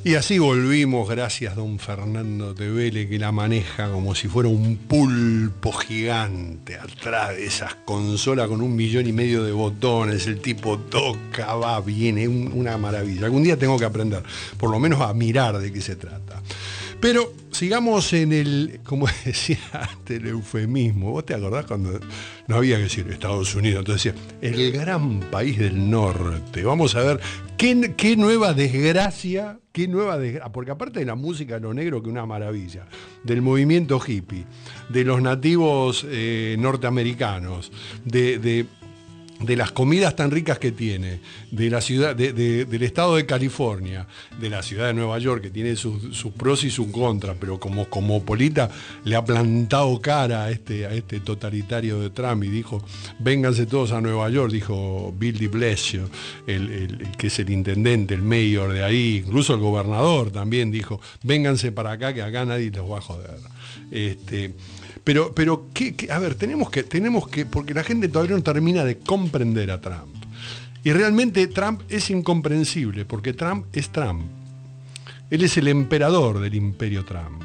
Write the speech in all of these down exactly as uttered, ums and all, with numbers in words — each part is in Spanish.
Y así volvimos, gracias don Fernando Tevele, que la maneja como si fuera un pulpo gigante atrás de esas consolas con un millón y medio de botones. El tipo toca, va, viene, un, una maravilla. Algún día tengo que aprender, por lo menos a mirar de qué se trata. Pero sigamos en el, como decía antes, el eufemismo. ¿Vos te acordás cuando no había que decir Estados Unidos? Entonces decía, el gran país del norte. Vamos a ver qué, qué nueva desgracia, qué nueva desgracia. Porque aparte de la música de lo negro, que es una maravilla, del movimiento hippie, de los nativos eh, norteamericanos, de... de de las comidas tan ricas que tiene, de la ciudad, de, de, del estado de California, de la ciudad de Nueva York, que tiene sus, sus pros y sus contras, pero como cosmopolita le ha plantado cara a este, a este totalitario de Trump y dijo, vénganse todos a Nueva York, dijo Bill de Blasio, el, el, el que es el intendente, el mayor de ahí, incluso el gobernador también dijo, vénganse para acá que acá nadie los va a joder. Este, Pero, pero ¿qué, qué? A ver, tenemos que, tenemos que, porque la gente todavía no termina de comprender a Trump. Y realmente Trump es incomprensible, porque Trump es Trump. Él es el emperador del imperio Trump.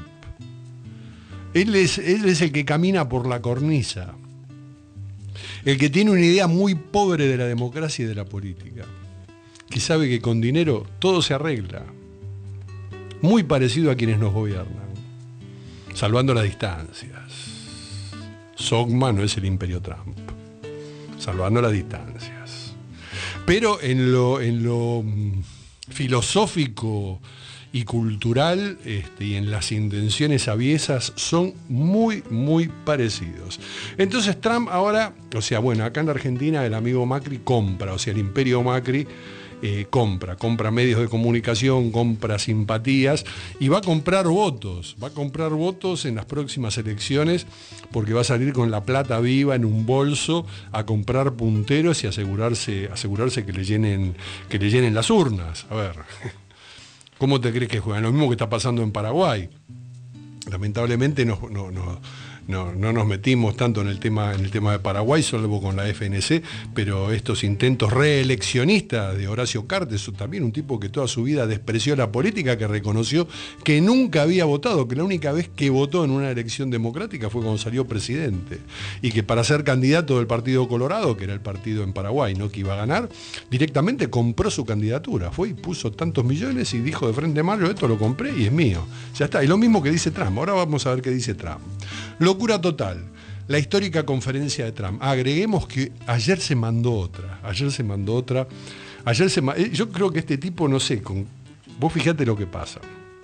Él es, él es el que camina por la cornisa. El que tiene una idea muy pobre de la democracia y de la política. Que sabe que con dinero todo se arregla. Muy parecido a quienes nos gobiernan. Salvando las distancias. Sogma no es el imperio Trump, salvando las distancias. Pero en lo, en lo filosófico y cultural este, y en las intenciones aviesas son muy, muy parecidos. Entonces Trump ahora, o sea, bueno, acá en la Argentina el amigo Macri compra, o sea, el imperio Macri Eh, compra, compra medios de comunicación, compra simpatías y va a comprar votos, va a comprar votos en las próximas elecciones porque va a salir con la plata viva en un bolso a comprar punteros y asegurarse, asegurarse que le llenen, que le llenen las urnas. A ver, ¿cómo te crees que juegan? Lo mismo que está pasando en Paraguay. Lamentablemente no, no, no, no, no nos metimos tanto en el tema, en el tema de Paraguay, salvo con la F N C, pero estos intentos reeleccionistas de Horacio Cartes, también un tipo que toda su vida despreció la política, que reconoció que nunca había votado, que la única vez que votó en una elección democrática fue cuando salió presidente, y que para ser candidato del Partido Colorado, que era el partido en Paraguay, ¿no?, que iba a ganar, directamente compró su candidatura, fue y puso tantos millones y dijo de frente mal, yo esto lo compré y es mío. Ya está, y lo mismo que dice Trump. Ahora vamos a ver qué dice Trump. Locura total. La histórica conferencia de Trump. Agreguemos que ayer se mandó otra. Ayer se mandó otra. Ayer se ma- Yo creo que este tipo, no sé, con... vos fijate lo que pasa.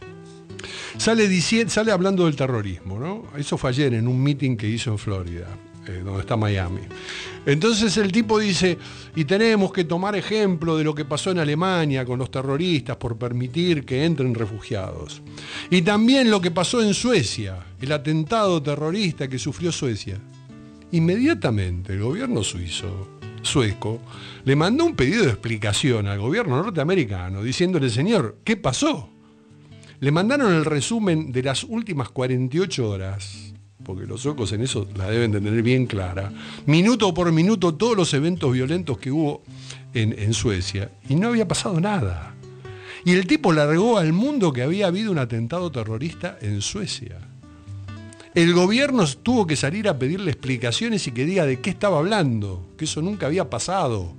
Sale, diciendo, sale hablando del terrorismo, ¿no? Eso fue ayer en un meeting que hizo en Florida, eh, donde está Miami. Entonces el tipo dice, y tenemos que tomar ejemplo de lo que pasó en Alemania con los terroristas por permitir que entren refugiados. Y también lo que pasó en Suecia, el atentado terrorista que sufrió Suecia. Inmediatamente el gobierno suizo, sueco, le mandó un pedido de explicación al gobierno norteamericano diciéndole, señor, ¿qué pasó? Le mandaron el resumen de las últimas cuarenta y ocho horas, porque los suecos en eso la deben de tener bien clara, minuto por minuto todos los eventos violentos que hubo en, en Suecia, y no había pasado nada. Y el tipo largó al mundo que había habido un atentado terrorista en Suecia. El gobierno tuvo que salir a pedirle explicaciones y que diga de qué estaba hablando, que eso nunca había pasado.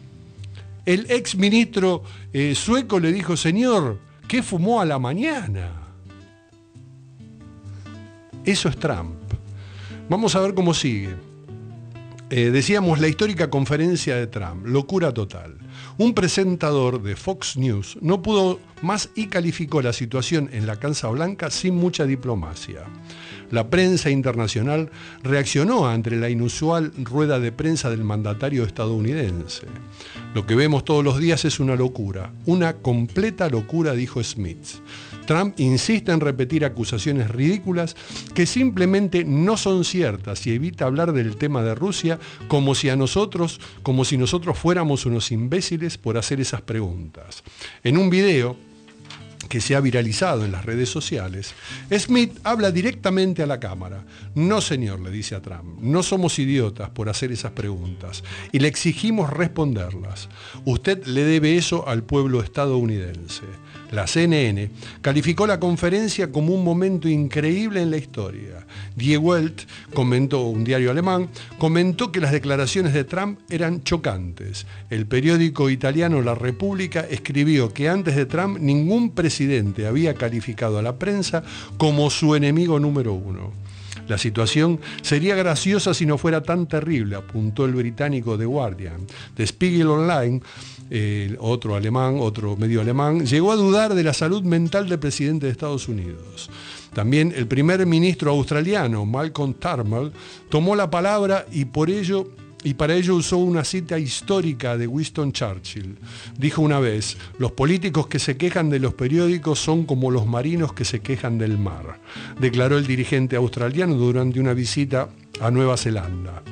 El ex ministro eh, sueco le dijo, señor, ¿qué fumó a la mañana? Eso es Trump. Vamos a ver cómo sigue. Eh, decíamos la histórica conferencia de Trump, locura total. Un presentador de Fox News no pudo más y calificó la situación en la Casa Blanca sin mucha diplomacia. La prensa internacional reaccionó ante la inusual rueda de prensa del mandatario estadounidense. Lo que vemos todos los días es una locura, una completa locura, dijo Smith. Trump insiste en repetir acusaciones ridículas que simplemente no son ciertas y evita hablar del tema de Rusia como si a nosotros, como si nosotros fuéramos unos imbéciles por hacer esas preguntas. En un video que se ha viralizado en las redes sociales, Smith habla directamente a la cámara. No, señor, le dice a Trump, no somos idiotas por hacer esas preguntas y le exigimos responderlas. Usted le debe eso al pueblo estadounidense. La C N N calificó la conferencia como un momento increíble en la historia. Die Welt, comentó, un diario alemán, comentó que las declaraciones de Trump eran chocantes. El periódico italiano La República escribió que antes de Trump ningún presidente había calificado a la prensa como su enemigo número uno. La situación sería graciosa si no fuera tan terrible, apuntó el británico The Guardian. The Spiegel Online, eh, otro alemán, otro medio alemán, llegó a dudar de la salud mental del presidente de Estados Unidos. También el primer ministro australiano, Malcolm Turnbull, tomó la palabra y por ello y para ello usó una cita histórica de Winston Churchill. Dijo una vez, los políticos que se quejan de los periódicos son como los marinos que se quejan del mar, declaró el dirigente australiano durante una visita a Nueva Zelanda.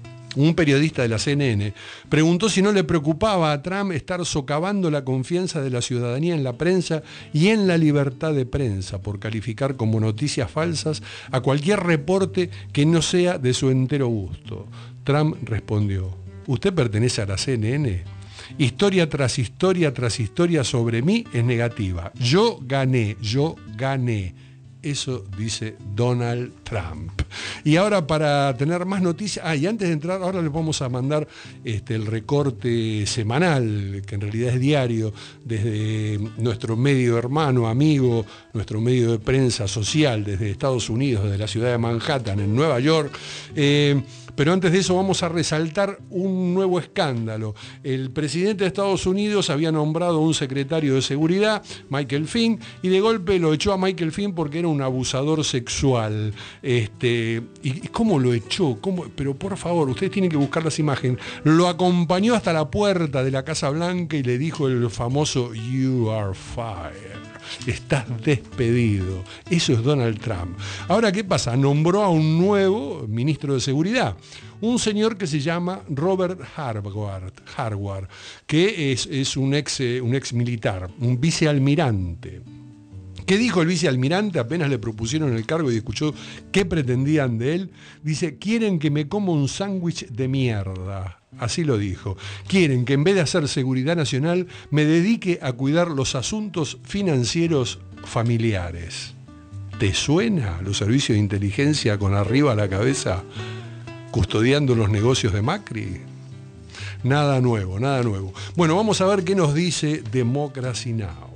Un periodista de la C N N preguntó si no le preocupaba a Trump estar socavando la confianza de la ciudadanía en la prensa y en la libertad de prensa por calificar como noticias falsas a cualquier reporte que no sea de su entero gusto. Trump respondió, ¿usted pertenece a la C N N? Historia tras historia tras historia sobre mí es negativa. Yo gané, yo gané. Eso dice Donald Trump. Y ahora para tener más noticias, ah, y antes de entrar, ahora les vamos a mandar este, el recorte semanal, que en realidad es diario, desde nuestro medio hermano, amigo, nuestro medio de prensa social, desde Estados Unidos, desde la ciudad de Manhattan, en Nueva York. Eh, Pero antes de eso vamos a resaltar un nuevo escándalo. El presidente de Estados Unidos había nombrado un secretario de seguridad, Michael Flynn, y de golpe lo echó a Michael Flynn porque era un abusador sexual. Este, ¿Y cómo lo echó? ¿Cómo? Pero por favor, ustedes tienen que buscar las imágenes. Lo acompañó hasta la puerta de la Casa Blanca y le dijo el famoso "You are fired". Estás despedido. Eso es Donald Trump. Ahora, ¿qué pasa? Nombró a un nuevo ministro de Seguridad, un señor que se llama Robert Harward, Harward que es, es un, ex, un ex militar, un vicealmirante. ¿Qué dijo el vicealmirante? Apenas le propusieron el cargo y escuchó qué pretendían de él. Dice, quieren que me coma un sándwich de mierda. Así lo dijo. Quieren que en vez de hacer seguridad nacional me dedique a cuidar los asuntos financieros familiares. ¿Te suena los servicios de inteligencia con arriba a la cabeza custodiando los negocios de Macri? Nada nuevo, nada nuevo. Bueno, vamos a ver qué nos dice Democracy Now!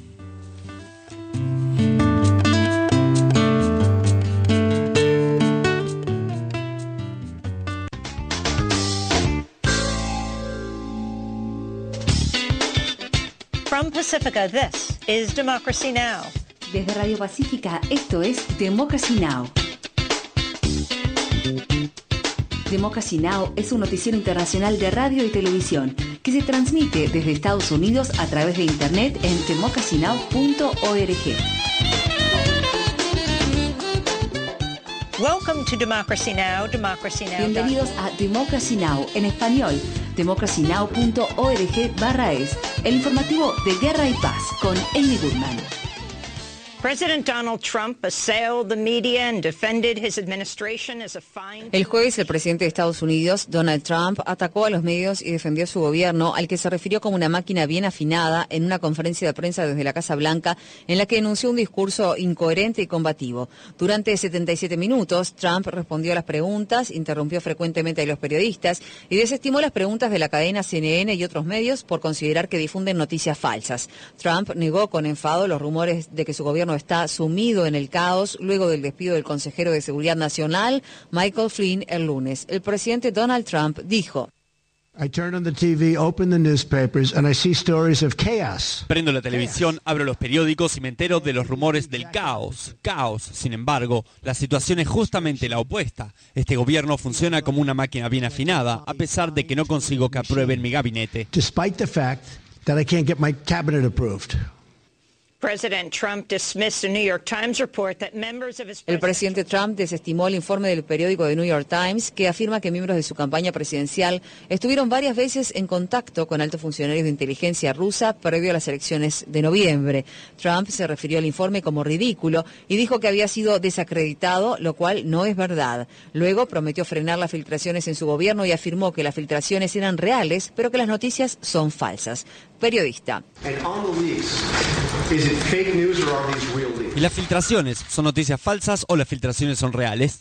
From Pacifica, this is Democracy Now! Desde Radio Pacífica, esto es Democracy Now! Democracy Now! Es un noticiero internacional de radio y televisión que se transmite desde Estados Unidos a través de Internet en democracy now punto org. Welcome to Democracy Now! Democracy Now. Bienvenidos a Democracy Now! En español, democracy now punto org barra es, el informativo de Guerra y Paz con Amy Goodman. President Donald Trump assailed the media and defended his administration as a fine. El jueves, el presidente de Estados Unidos, Donald Trump, atacó a los medios y defendió su gobierno, al que se refirió como una máquina bien afinada en una conferencia de prensa desde la Casa Blanca, en la que enunció un discurso incoherente y combativo. Durante setenta y siete minutos, Trump respondió a las preguntas, interrumpió frecuentemente a los periodistas y desestimó las preguntas de la cadena C N N y otros medios por considerar que difunden noticias falsas. Trump negó con enfado los rumores de que su gobierno está sumido en el caos luego del despido del consejero de Seguridad Nacional, Michael Flynn, el lunes. El presidente Donald Trump dijo: I turn on the T V, open the newspapers, and I see stories of chaos. Prendo la televisión, abro los periódicos y me entero de los rumores del caos. Caos. Sin embargo, la situación es justamente la opuesta. Este gobierno funciona como una máquina bien afinada, a pesar de que no consigo que aprueben mi gabinete. Despite the fact that I can't get my cabinet approved. El presidente Trump desestimó el informe del periódico The New York Times que afirma que miembros de su campaña presidencial estuvieron varias veces en contacto con altos funcionarios de inteligencia rusa previo a las elecciones de noviembre. Trump se refirió al informe como ridículo y dijo que había sido desacreditado, lo cual no es verdad. Luego prometió frenar las filtraciones en su gobierno y afirmó que las filtraciones eran reales, pero que las noticias son falsas. Periodista. ¿Y las filtraciones son noticias falsas o las filtraciones son reales?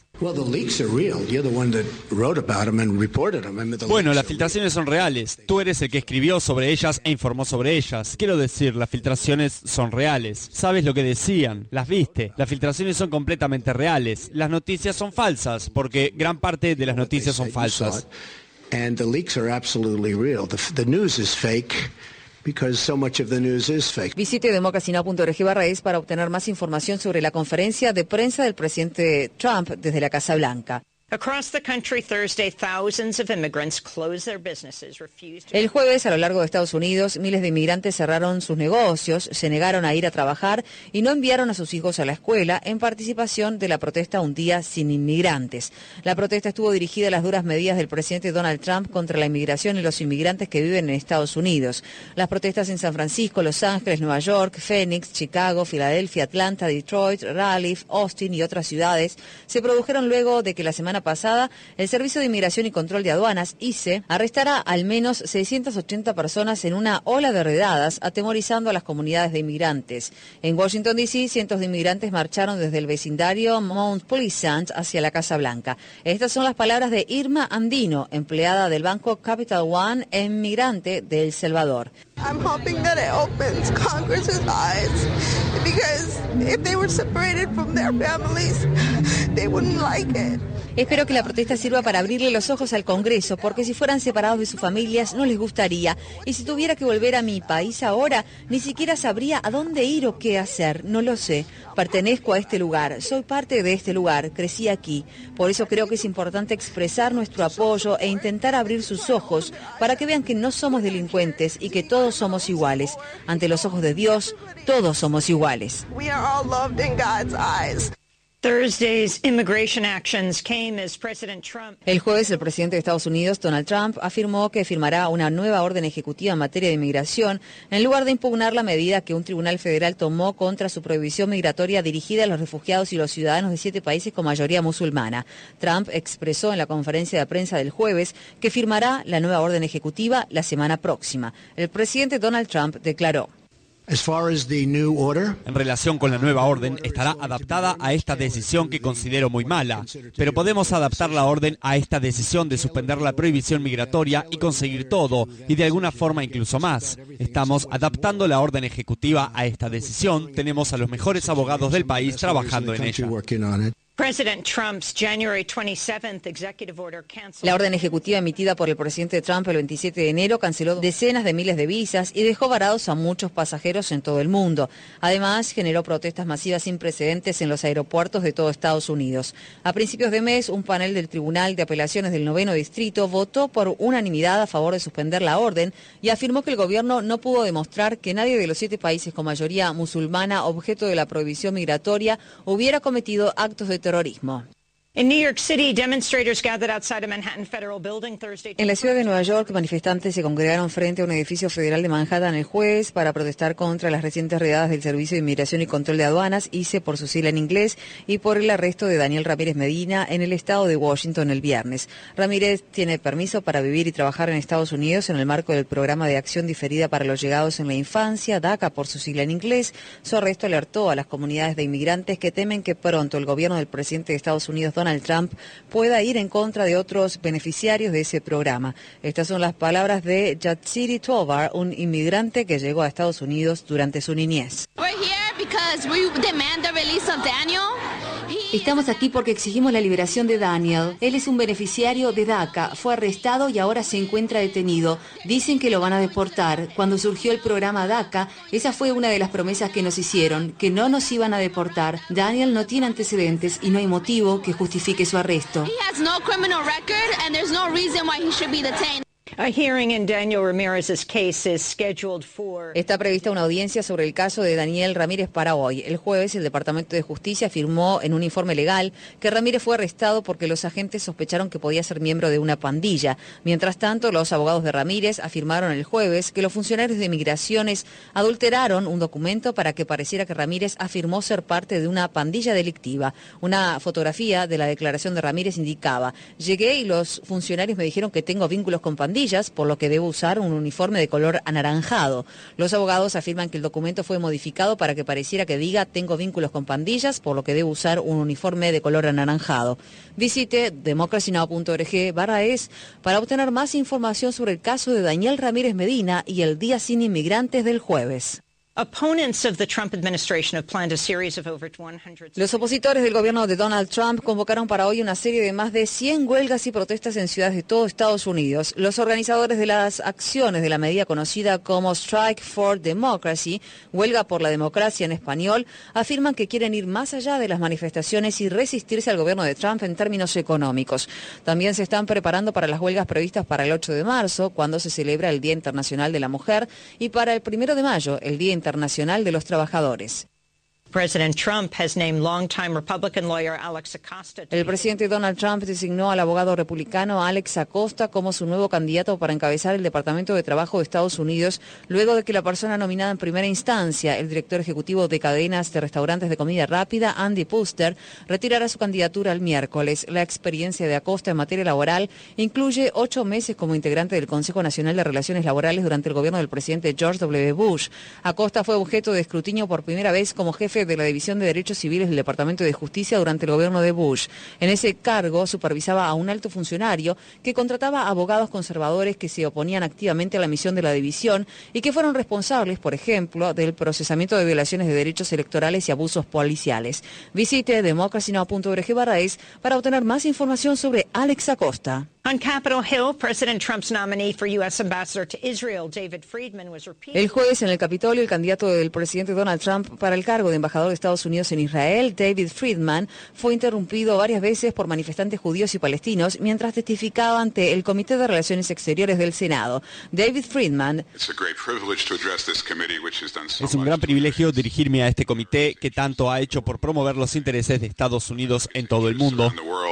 Bueno, las filtraciones son reales. Tú eres el que escribió sobre ellas e informó sobre ellas. Quiero decir, las filtraciones son reales. Sabes lo que decían, las viste. Las filtraciones son completamente reales. Las noticias son falsas, porque gran parte de las noticias son falsas. And the leaks are absolutely real. The, the news is fake. Because so much of the news is fake. Visite democracy now punto org barra es para obtener más información sobre la conferencia de prensa del presidente Trump desde la Casa Blanca. El jueves, a lo largo de Estados Unidos, miles de inmigrantes cerraron sus negocios, se negaron a ir a trabajar y no enviaron a sus hijos a la escuela en participación de la protesta Un Día Sin Inmigrantes. La protesta estuvo dirigida a las duras medidas del presidente Donald Trump contra la inmigración y los inmigrantes que viven en Estados Unidos. Las protestas en San Francisco, Los Ángeles, Nueva York, Phoenix, Chicago, Filadelfia, Atlanta, Detroit, Raleigh, Austin y otras ciudades se produjeron luego de que la semana pasada, el Servicio de Inmigración y Control de Aduanas, I C E, arrestará al menos seiscientas ochenta personas en una ola de redadas, atemorizando a las comunidades de inmigrantes. En Washington, D C, cientos de inmigrantes marcharon desde el vecindario Mount Pleasant hacia la Casa Blanca. Estas son las palabras de Irma Andino, empleada del banco Capital One e inmigrante de El Salvador. I'm hoping that it opens Congress's eyes, because if they were separated from their families, they wouldn't like it. Espero que la protesta sirva para abrirle los ojos al Congreso, porque si fueran separados de sus familias no les gustaría. Y si tuviera que volver a mi país ahora, ni siquiera sabría a dónde ir o qué hacer. No lo sé. Pertenezco a este lugar, soy parte de este lugar, crecí aquí. Por eso creo que es importante expresar nuestro apoyo e intentar abrir sus ojos para que vean que no somos delincuentes y que todos somos iguales. Ante los ojos de Dios, todos somos iguales. We are all loved in God's eyes. Thursday's immigration actions came as President Trump. El jueves, el presidente de Estados Unidos, Donald Trump, afirmó que firmará una nueva orden ejecutiva en materia de inmigración en lugar de impugnar la medida que un tribunal federal tomó contra su prohibición migratoria dirigida a los refugiados y los ciudadanos de siete países con mayoría musulmana. Trump expresó en la conferencia de prensa del jueves que firmará la nueva orden ejecutiva la semana próxima. El presidente Donald Trump declaró: As far as the new order, en relación con la nueva orden, estará adaptada a esta decisión que considero muy mala, pero podemos adaptar la orden a esta decisión de suspender la prohibición migratoria y conseguir todo, y de alguna forma incluso más. Estamos adaptando la orden ejecutiva a esta decisión, tenemos a los mejores abogados del país trabajando en ella. La orden ejecutiva emitida por el presidente Trump el veintisiete de enero canceló decenas de miles de visas y dejó varados a muchos pasajeros en todo el mundo. Además, generó protestas masivas sin precedentes en los aeropuertos de todo Estados Unidos. A principios de mes, un panel del Tribunal de Apelaciones del Noveno Distrito votó por unanimidad a favor de suspender la orden y afirmó que el gobierno no pudo demostrar que nadie de los siete países con mayoría musulmana objeto de la prohibición migratoria hubiera cometido actos de terrorismo. In New York City, demonstrators gathered outside a Manhattan Federal Building Thursday. En la ciudad de Nueva York, manifestantes se congregaron frente a un edificio federal de Manhattan el jueves para protestar contra las recientes redadas del Servicio de Inmigración y Control de Aduanas, I C E por su sigla en inglés, y por el arresto de Daniel Ramírez Medina en el estado de Washington el viernes. Ramírez tiene permiso para vivir y trabajar en Estados Unidos en el marco del Programa de Acción Diferida para los Llegados en la Infancia, DACA por su sigla en inglés. Su arresto alertó a las comunidades de inmigrantes que temen que pronto el gobierno del presidente de Estados Unidos, Donald Trump, pueda ir en contra de otros beneficiarios de ese programa. Estas son las palabras de Yatsiri Tovar, un inmigrante que llegó a Estados Unidos durante su niñez. Estamos aquí porque exigimos la liberación de Daniel. Él es un beneficiario de DACA, fue arrestado y ahora se encuentra detenido. Dicen que lo van a deportar. Cuando surgió el programa DACA, esa fue una de las promesas que nos hicieron, que no nos iban a deportar. Daniel no tiene antecedentes y no hay motivo que justifique su arresto. A hearing in Daniel Ramirez's case is scheduled for... Está prevista una audiencia sobre el caso de Daniel Ramírez para hoy. El jueves, el Departamento de Justicia afirmó en un informe legal que Ramírez fue arrestado porque los agentes sospecharon que podía ser miembro de una pandilla. Mientras tanto, los abogados de Ramírez afirmaron el jueves que los funcionarios de migraciones adulteraron un documento para que pareciera que Ramírez afirmó ser parte de una pandilla delictiva. Una fotografía de la declaración de Ramírez indicaba: llegué y los funcionarios me dijeron que tengo vínculos con pandillas, por lo que debo usar un uniforme de color anaranjado. Los abogados afirman que el documento fue modificado para que pareciera que diga tengo vínculos con pandillas, por lo que debo usar un uniforme de color anaranjado. Visite democracy now punto org barra es para obtener más información sobre el caso de Daniel Ramírez Medina y el Día Sin Inmigrantes del jueves. Los opositores del gobierno de Donald Trump convocaron para hoy una serie de más de cien huelgas y protestas en ciudades de todo Estados Unidos. Los organizadores de las acciones de la medida conocida como Strike for Democracy, huelga por la democracia en español, afirman que quieren ir más allá de las manifestaciones y resistirse al gobierno de Trump en términos económicos. También se están preparando para las huelgas previstas para el ocho de marzo, cuando se celebra el Día Internacional de la Mujer, y para el primero de mayo, el Día Internacional de los Trabajadores. El presidente Donald Trump designó al abogado republicano Alex Acosta como su nuevo candidato para encabezar el Departamento de Trabajo de Estados Unidos, luego de que la persona nominada en primera instancia, el director ejecutivo de cadenas de restaurantes de comida rápida, Andy Puzder, retirara su candidatura el miércoles. La experiencia de Acosta en materia laboral incluye ocho meses como integrante del Consejo Nacional de Relaciones Laborales durante el gobierno del presidente George W. Bush. Acosta fue objeto de escrutinio por primera vez como jefe de la División de Derechos Civiles del Departamento de Justicia durante el gobierno de Bush. En ese cargo supervisaba a un alto funcionario que contrataba abogados conservadores que se oponían activamente a la misión de la división y que fueron responsables, por ejemplo, del procesamiento de violaciones de derechos electorales y abusos policiales. Visite democracy now punto org barra es para obtener más información sobre Alex Acosta. On Capitol Hill, President Trump's nominee for U S Ambassador to Israel, David Friedman, was repeatedly... El jueves en el Capitolio, el candidato del presidente Donald Trump para el cargo de embajador de Estados Unidos en Israel, David Friedman, fue interrumpido varias veces por manifestantes judíos y palestinos mientras testificaba ante el Comité de Relaciones Exteriores del Senado. David Friedman: es un gran privilegio dirigirme a este comité que tanto ha hecho por promover los intereses de Estados Unidos en todo el mundo.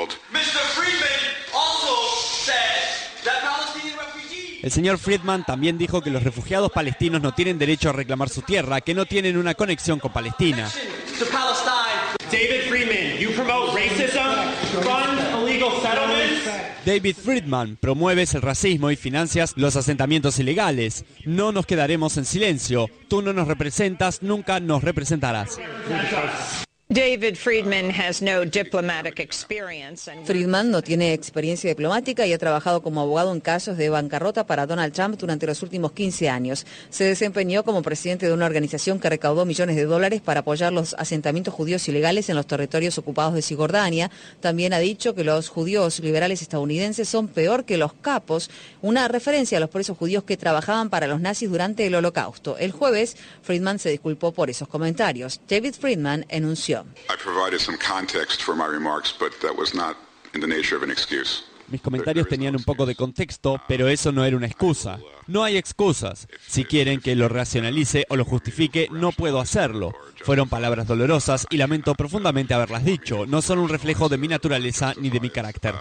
El señor Friedman también dijo que los refugiados palestinos no tienen derecho a reclamar su tierra, que no tienen una conexión con Palestina. David Friedman, you promote racism, fund illegal settlements. David Friedman, promueves el racismo y financias los asentamientos ilegales. No nos quedaremos en silencio. Tú no nos representas, nunca nos representarás. David Friedman has no diplomatic experience and... Friedman no tiene experiencia diplomática y ha trabajado como abogado en casos de bancarrota para Donald Trump durante los últimos quince años. Se desempeñó como presidente de una organización que recaudó millones de dólares para apoyar los asentamientos judíos ilegales en los territorios ocupados de Cisjordania. También ha dicho que los judíos liberales estadounidenses son peor que los capos, una referencia a los presos judíos que trabajaban para los nazis durante el Holocausto. El jueves, Friedman se disculpó por esos comentarios. David Friedman enunció: mis comentarios tenían un poco de contexto, pero eso no era una excusa. No hay excusas. Si quieren que lo racionalice o lo justifique, no puedo hacerlo. Fueron palabras dolorosas y lamento profundamente haberlas dicho. No son un reflejo de mi naturaleza ni de mi carácter.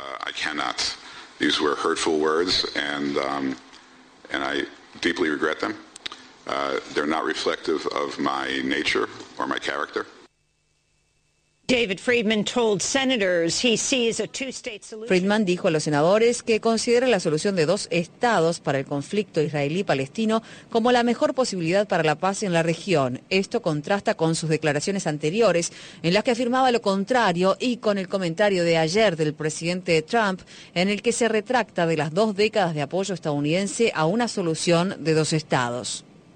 David Friedman told senators he sees a two-state solution. Friedman dijo a los senadores que considera la solución de dos estados para el conflicto israelí-palestino como la mejor posibilidad para la paz en la región. Esto contrasta con sus declaraciones anteriores en las que afirmaba lo contrario y con el comentario de ayer del presidente Trump en el que se retracta de las dos décadas de apoyo estadounidense a una solución de dos estados.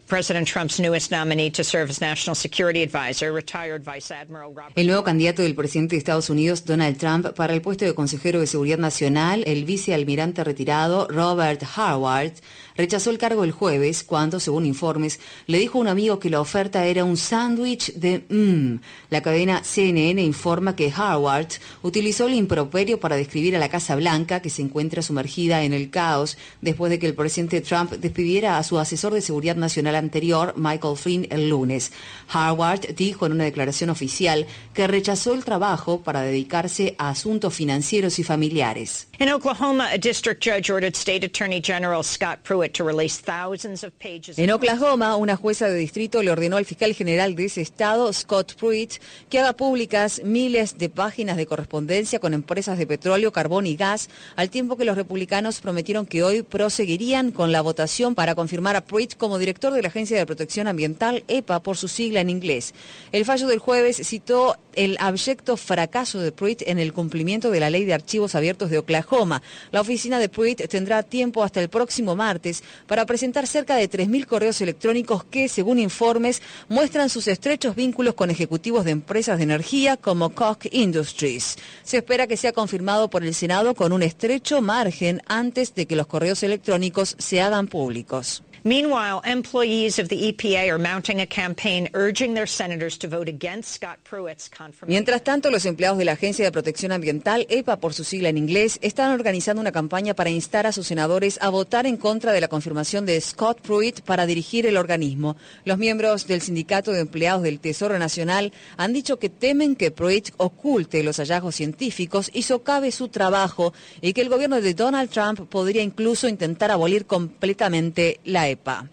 President Trump's newest nominee to serve as National Security Advisor, retired Vice Admiral Robert... El nuevo candidato del presidente de Estados Unidos, Donald Trump, para el puesto de consejero de Seguridad Nacional, el vicealmirante retirado Robert Harward, rechazó el cargo el jueves cuando, según informes, le dijo a un amigo que la oferta era un sándwich de mmm. La cadena C N N informa que Harward utilizó el improperio para describir a la Casa Blanca, que se encuentra sumergida en el caos después de que el presidente Trump despidiera a su asesor de Seguridad Nacional anterior, Michael Flynn, el lunes. Harward dijo en una declaración oficial que rechazó el trabajo para dedicarse a asuntos financieros y familiares. In Oklahoma, a district judge ordered State Attorney General Scott Pruitt to release thousands of pages. En Oklahoma, una jueza de distrito le ordenó al fiscal general de ese estado, Scott Pruitt, que haga públicas miles de páginas de correspondencia con empresas de petróleo, carbón y gas, al tiempo que los republicanos prometieron que hoy proseguirían con la votación para confirmar a Pruitt como director de la Agencia de Protección Ambiental, E P A por su sigla en inglés. El fallo del jueves citó el abyecto fracaso de Pruitt en el cumplimiento de la ley de archivos abiertos de Oklahoma. La oficina de Pruitt tendrá tiempo hasta el próximo martes para presentar cerca de tres mil correos electrónicos que, según informes, muestran sus estrechos vínculos con ejecutivos de empresas de energía como Koch Industries. Se espera que sea confirmado por el Senado con un estrecho margen antes de que los correos electrónicos se hagan públicos. Meanwhile, employees of the E P A are mounting a campaign urging their senators to vote against Scott Pruitt's confirmation. Mientras tanto, los empleados de la Agencia de Protección Ambiental, E P A por su sigla en inglés, están organizando una campaña para instar a sus senadores a votar en contra de la confirmación de Scott Pruitt para dirigir el organismo. Los miembros del Sindicato de Empleados del Tesoro Nacional han dicho que temen que Pruitt oculte los hallazgos científicos y socave su trabajo y que el gobierno de Donald Trump podría incluso intentar abolir completamente la E P A.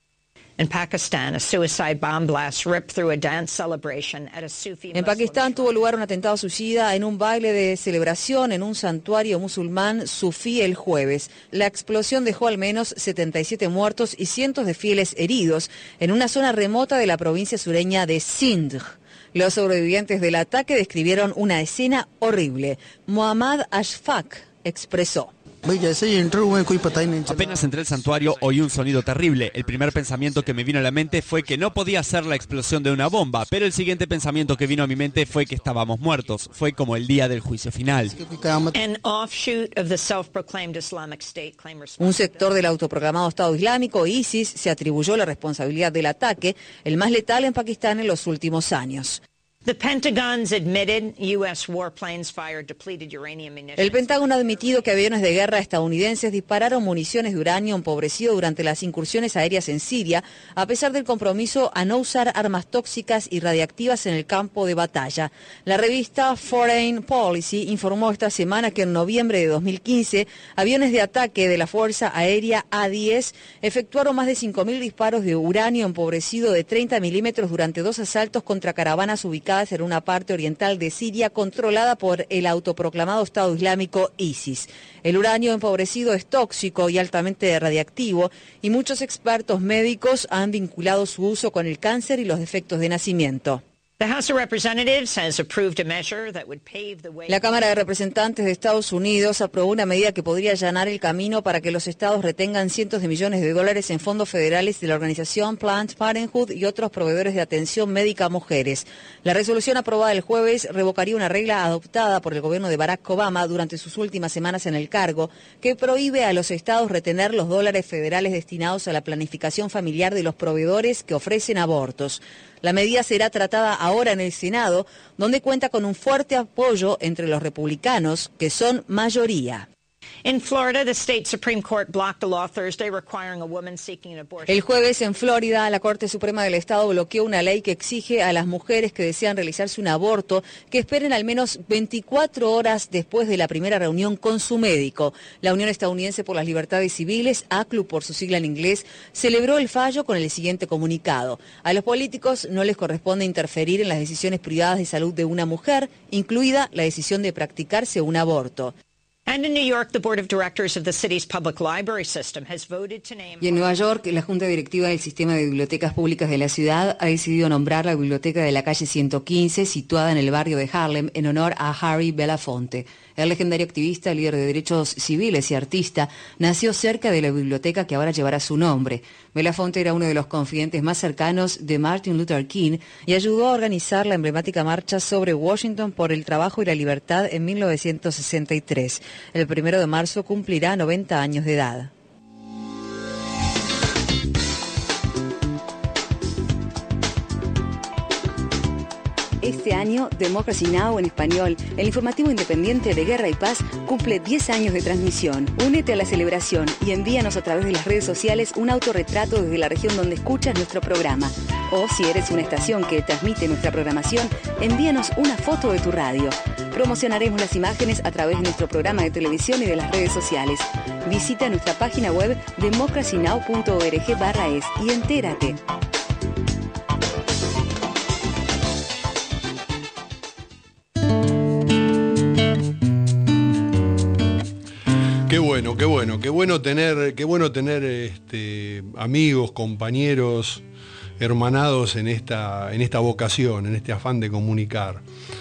In Pakistan, a suicide bomb blast ripped through a dance celebration at a Sufi En Pakistán tuvo lugar un atentado suicida en un baile de celebración en un santuario musulmán sufí el jueves. La explosión dejó al menos setenta y siete muertos y cientos de fieles heridos en una zona remota de la provincia sureña de Sindh. Los sobrevivientes del ataque describieron una escena horrible. Muhammad Ashfaq expresó: Apenas entré al santuario oí un sonido terrible. El primer pensamiento que me vino a la mente fue que no podía ser la explosión de una bomba, pero el siguiente pensamiento que vino a mi mente fue que estábamos muertos. Fue como el día del juicio final. Un sector del autoproclamado Estado Islámico, ISIS, se atribuyó la responsabilidad del ataque, el más letal en Pakistán en los últimos años. The Pentagon's admitted U S warplanes fired depleted uranium munitions. El Pentágono ha admitido que aviones de guerra estadounidenses dispararon municiones de uranio empobrecido durante las incursiones aéreas en Siria, a pesar del compromiso a no usar armas tóxicas y radiactivas en el campo de batalla. La revista Foreign Policy informó esta semana que en noviembre de dos mil quince, aviones de ataque de la Fuerza Aérea A diez efectuaron más de cinco mil disparos de uranio empobrecido de treinta milímetros durante dos asaltos contra caravanas ubicadas en una parte oriental de Siria controlada por el autoproclamado Estado Islámico ISIS. El uranio empobrecido es tóxico y altamente radiactivo y muchos expertos médicos han vinculado su uso con el cáncer y los defectos de nacimiento. La Cámara de Representantes de Estados Unidos aprobó una medida que podría allanar el camino para que los estados retengan cientos de millones de dólares en fondos federales de la organización Planned Parenthood y otros proveedores de atención médica a mujeres. La resolución aprobada el jueves revocaría una regla adoptada por el gobierno de Barack Obama durante sus últimas semanas en el cargo, que prohíbe a los estados retener los dólares federales destinados a la planificación familiar de los proveedores que ofrecen abortos. La medida será tratada ahora en el Senado, donde cuenta con un fuerte apoyo entre los republicanos, que son mayoría. In Florida, the state Supreme Court blocked a law Thursday requiring a woman seeking an abortion. El jueves en Florida, la Corte Suprema del Estado bloqueó una ley que exige a las mujeres que desean realizarse un aborto que esperen al menos veinticuatro horas después de la primera reunión con su médico. La Unión Estadounidense por las Libertades Civiles, A C L U por su sigla en inglés, celebró el fallo con el siguiente comunicado: a los políticos no les corresponde interferir en las decisiones privadas de salud de una mujer, incluida la decisión de practicarse un aborto. And in New York, the board of directors of the city's public library system has voted to name... Y en Nueva York, la Junta Directiva del Sistema de Bibliotecas Públicas de la ciudad ha decidido nombrar la biblioteca de la calle ciento quince, situada en el barrio de Harlem, en honor a Harry Belafonte. El legendario activista, líder de derechos civiles y artista, nació cerca de la biblioteca que ahora llevará su nombre. Belafonte era uno de los confidentes más cercanos de Martin Luther King y ayudó a organizar la emblemática marcha sobre Washington por el trabajo y la libertad en mil novecientos sesenta y tres. El primero de marzo cumplirá noventa años de edad. Este año, Democracy Now! En español, el informativo independiente de Guerra y Paz, cumple diez años de transmisión. Únete a la celebración y envíanos a través de las redes sociales un autorretrato desde la región donde escuchas nuestro programa. O si eres una estación que transmite nuestra programación, envíanos una foto de tu radio. Promocionaremos las imágenes a través de nuestro programa de televisión y de las redes sociales. Visita nuestra página web democracy now punto org barra es y entérate. Qué bueno, qué bueno, qué bueno tener, qué bueno tener este, amigos, compañeros, hermanados en esta, en esta vocación, en este afán de comunicar.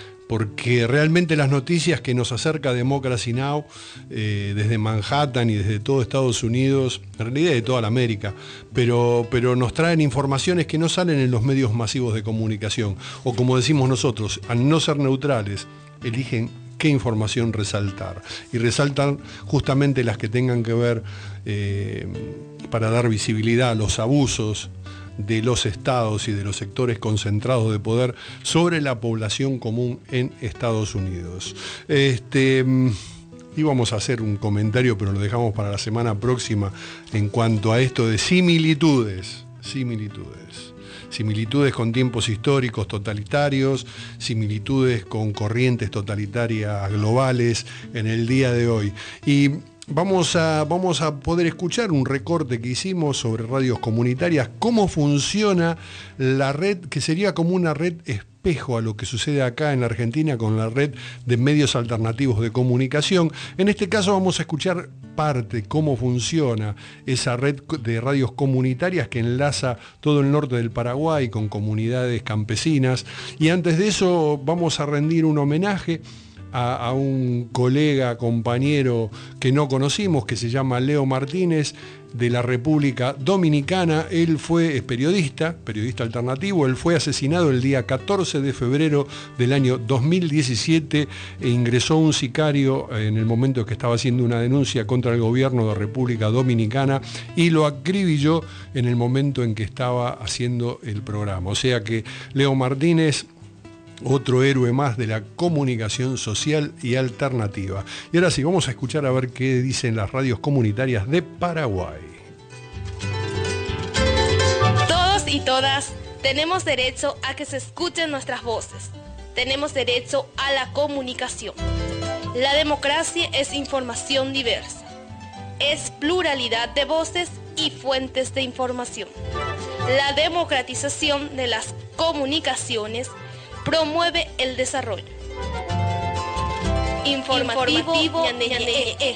Porque realmente las noticias que nos acerca Democracy Now! Eh, desde Manhattan y desde todo Estados Unidos, en realidad de toda la América, pero, pero nos traen informaciones que no salen en los medios masivos de comunicación. O como decimos nosotros, al no ser neutrales, eligen qué información resaltar. Y resaltan justamente las que tengan que ver eh, para dar visibilidad a los abusos de los estados y de los sectores concentrados de poder sobre la población común en Estados Unidos. Este, íbamos a hacer un comentario, pero lo dejamos para la semana próxima en cuanto a esto de similitudes, similitudes. Similitudes con tiempos históricos totalitarios, similitudes con corrientes totalitarias globales en el día de hoy. Y Vamos a, vamos a poder escuchar un recorte que hicimos sobre radios comunitarias, cómo funciona la red, que sería como una red espejo a lo que sucede acá en la Argentina con la red de medios alternativos de comunicación. En este caso vamos a escuchar parte, cómo funciona esa red de radios comunitarias que enlaza todo el norte del Paraguay con comunidades campesinas. Y antes de eso vamos a rendir un homenaje A, a un colega, compañero que no conocimos, que se llama Leo Martínez, de la República Dominicana. Él fue es periodista, periodista alternativo. Él fue asesinado el día catorce de febrero del año dos mil diecisiete e ingresó un sicario en el momento en que estaba haciendo una denuncia contra el gobierno de República Dominicana y lo acribilló en el momento en que estaba haciendo el programa. O sea que Leo Martínez, otro héroe más de la comunicación social y alternativa. Y ahora sí, vamos a escuchar a ver qué dicen las radios comunitarias de Paraguay. Todos y todas tenemos derecho a que se escuchen nuestras voces. Tenemos derecho a la comunicación. La democracia es información diversa. Es pluralidad de voces y fuentes de información. La democratización de las comunicaciones promueve el desarrollo. Informativo, Informativo Ñaneñe.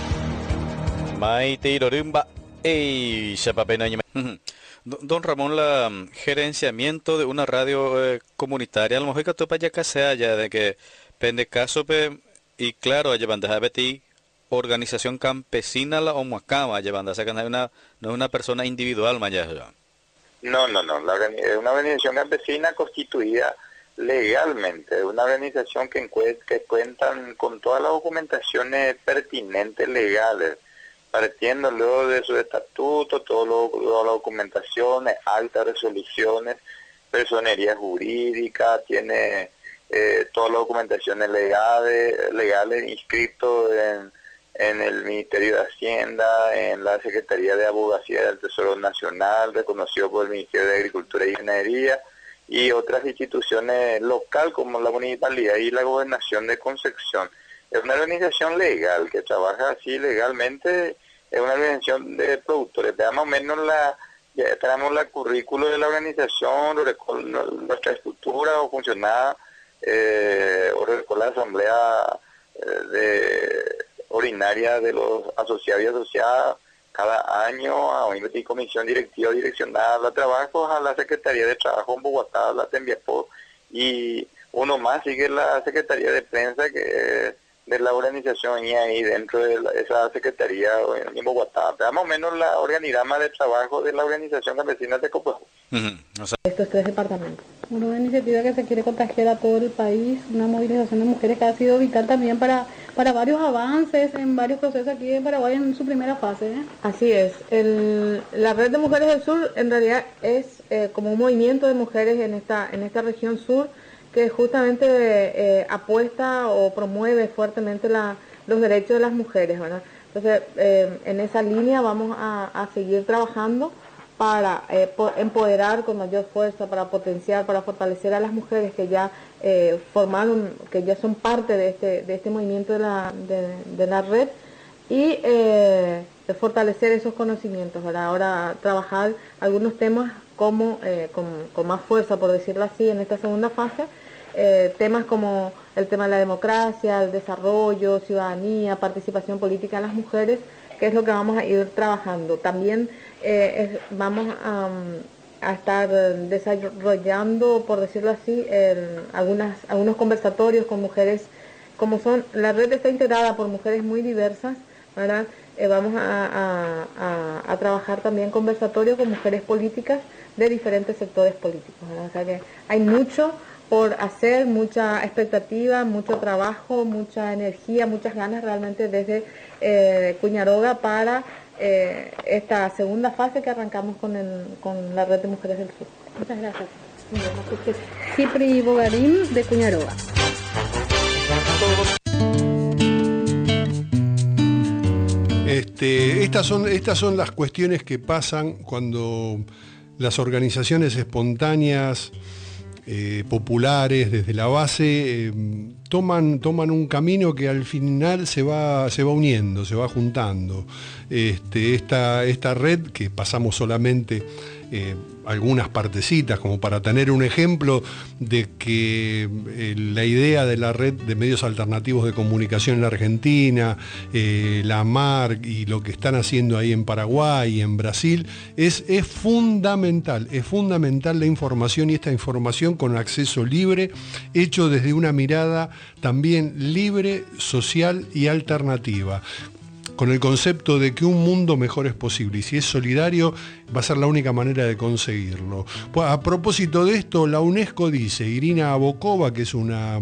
Maite Irorumba. Ey, Don Ramón, la gerenciamiento de una radio eh, comunitaria, a lo mejor que tú para acá sea ya de que pende caso pe, y claro, allá bandeja de ti organización campesina la Omuacama, allá bandeja no es una no es una persona individual, maya. No, no, no, la, es una organización campesina constituida legalmente, una organización que, que cuentan con todas las documentaciones pertinentes legales, partiendo luego de su estatuto, todo lo, todas las documentaciones, actas, resoluciones, personería jurídica, tiene eh, todas las documentaciones legales, legales inscritos en, en el Ministerio de Hacienda, en la Secretaría de Abogacía del Tesoro Nacional, reconocido por el Ministerio de Agricultura y Ganadería, y otras instituciones local como la Municipalidad y la Gobernación de Concepción. Es una organización legal que trabaja así legalmente, es una organización de productores. Veamos más o menos la, ya tenemos la currículo de la organización, nuestra estructura o funcionada, eh, o la asamblea eh, de ordinarias de los asociados y asociadas cada año a una comisión directiva direccionada a trabajos a la Secretaría de Trabajo en Bogotá, la Tembiapó, y uno más sigue la Secretaría de Prensa, que es de la organización, y ahí dentro de la, esa Secretaría en, en Bogotá. Pero más o menos la organigrama de trabajo de la Organización Campesina de Copujo. Uh-huh. O sea, estos tres departamentos. Una iniciativa que se quiere contagiar a todo el país, una movilización de mujeres que ha sido vital también para, para varios avances en varios procesos aquí en Paraguay en su primera fase, ¿eh? Así es. El, la Red de Mujeres del Sur en realidad es eh, como un movimiento de mujeres en esta, en esta región sur que justamente eh, apuesta o promueve fuertemente la, los derechos de las mujeres, ¿verdad? Entonces, eh, en esa línea vamos a, a seguir trabajando para eh, empoderar con mayor fuerza, para potenciar, para fortalecer a las mujeres que ya eh, formaron, que ya son parte de este, de este movimiento de la, de, de la red, y eh, fortalecer esos conocimientos, ¿verdad? Ahora trabajar algunos temas como eh, con, con más fuerza, por decirlo así, en esta segunda fase, eh, temas como el tema de la democracia, el desarrollo, ciudadanía, participación política de las mujeres, que es lo que vamos a ir trabajando. También eh, es, vamos a, a estar desarrollando, por decirlo así, el, algunas, algunos conversatorios con mujeres, como son, la red está integrada por mujeres muy diversas, ¿verdad? Eh, vamos a, a, a, a trabajar también conversatorios con mujeres políticas de diferentes sectores políticos, ¿verdad? O sea que hay mucho por hacer, mucha expectativa, mucho trabajo, mucha energía, muchas ganas realmente desde eh, Cuñaroga para eh, esta segunda fase que arrancamos con, el, con la Red de Mujeres del Sur. Muchas gracias. Cipri Bogarín de Cuñaroga. Este, estas son, estas son las cuestiones que pasan cuando las organizaciones espontáneas, Eh, populares desde la base eh, toman, toman un camino que al final se va, se va uniendo, se va juntando. Este, esta, esta red que pasamos solamente eh, algunas partecitas como para tener un ejemplo de que eh, la idea de la red de medios alternativos de comunicación en la Argentina, eh, la AMARC y lo que están haciendo ahí en Paraguay y en Brasil, es, es fundamental, es fundamental la información, y esta información con acceso libre, hecho desde una mirada también libre, social y alternativa, con el concepto de que un mundo mejor es posible, y si es solidario va a ser la única manera de conseguirlo. Pues, a propósito de esto, la UNESCO dice, Irina Bokova, que es una,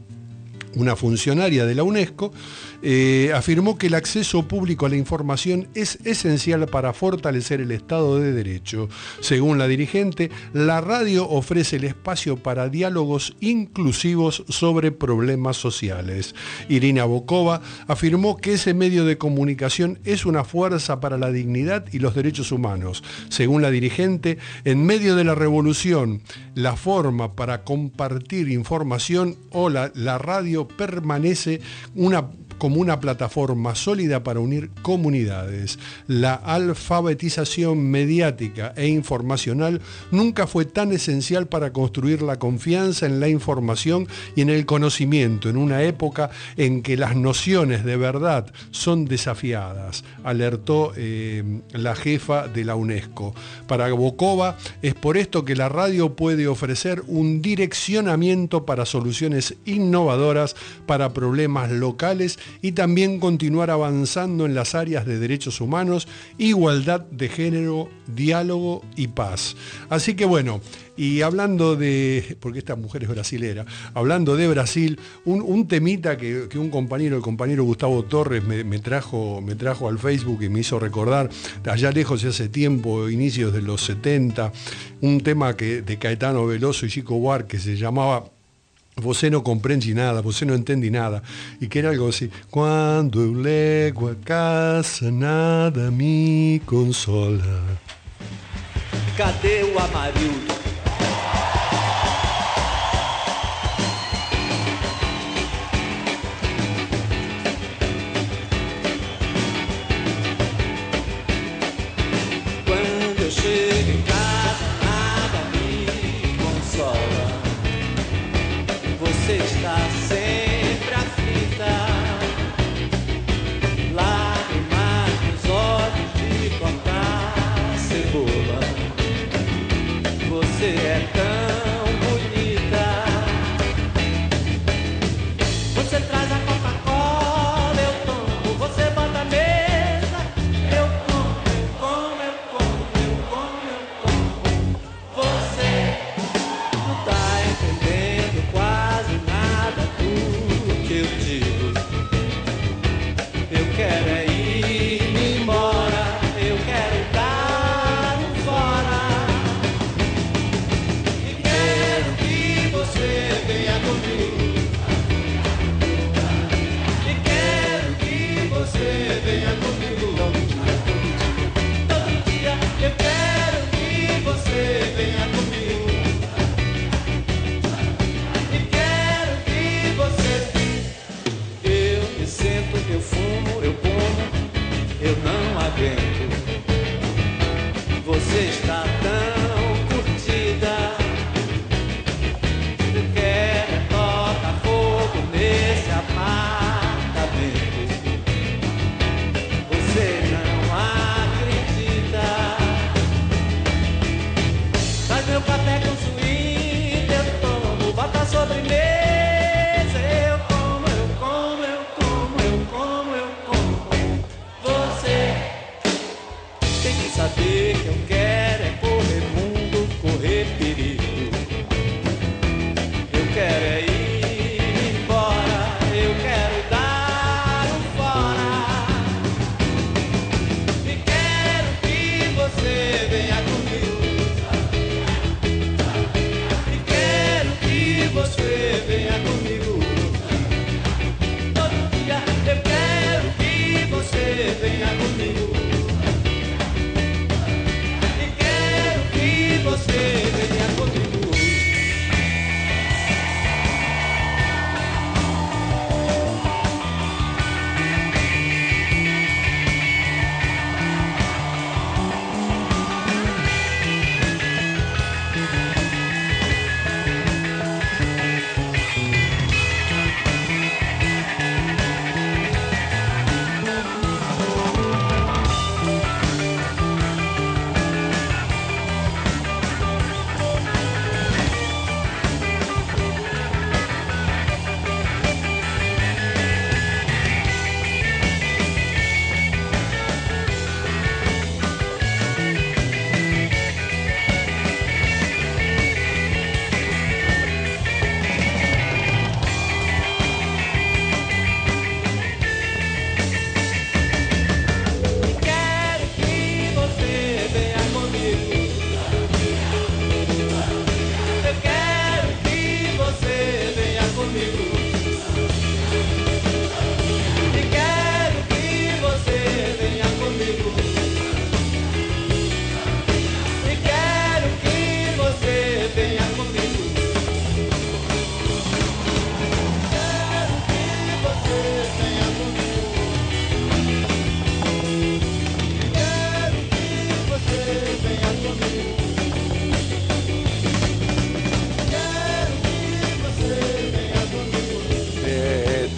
una funcionaria de la UNESCO, eh, afirmó que el acceso público a la información es esencial para fortalecer el Estado de Derecho. Según la dirigente, la radio ofrece el espacio para diálogos inclusivos sobre problemas sociales. Irina Bokova afirmó que ese medio de comunicación es una fuerza para la dignidad y los derechos humanos. Según la dirigente, en medio de la revolución, la forma para compartir información o la, la radio permanece una como una plataforma sólida para unir comunidades. La alfabetización mediática e informacional nunca fue tan esencial para construir la confianza en la información y en el conocimiento, en una época en que las nociones de verdad son desafiadas, alertó eh, la jefa de la UNESCO. Para Bokova, es por esto que la radio puede ofrecer un direccionamiento para soluciones innovadoras para problemas locales y también continuar avanzando en las áreas de derechos humanos, igualdad de género, diálogo y paz. Así que bueno, y hablando de, porque esta mujer es brasilera, hablando de Brasil, un, un temita que, que un compañero, el compañero Gustavo Torres, me, me, trajo, me trajo al Facebook y me hizo recordar, allá lejos de hace tiempo, inicios de los setenta, un tema que, de Caetano Veloso y Chico Buarque, que se llamaba Você não compreende nada, você não entende nada. E que era algo assim: quando eu lego a casa, nada me consola. Cadê o Amarildo? Quando eu chego em casa, nada me consola. Você está sempre aflita.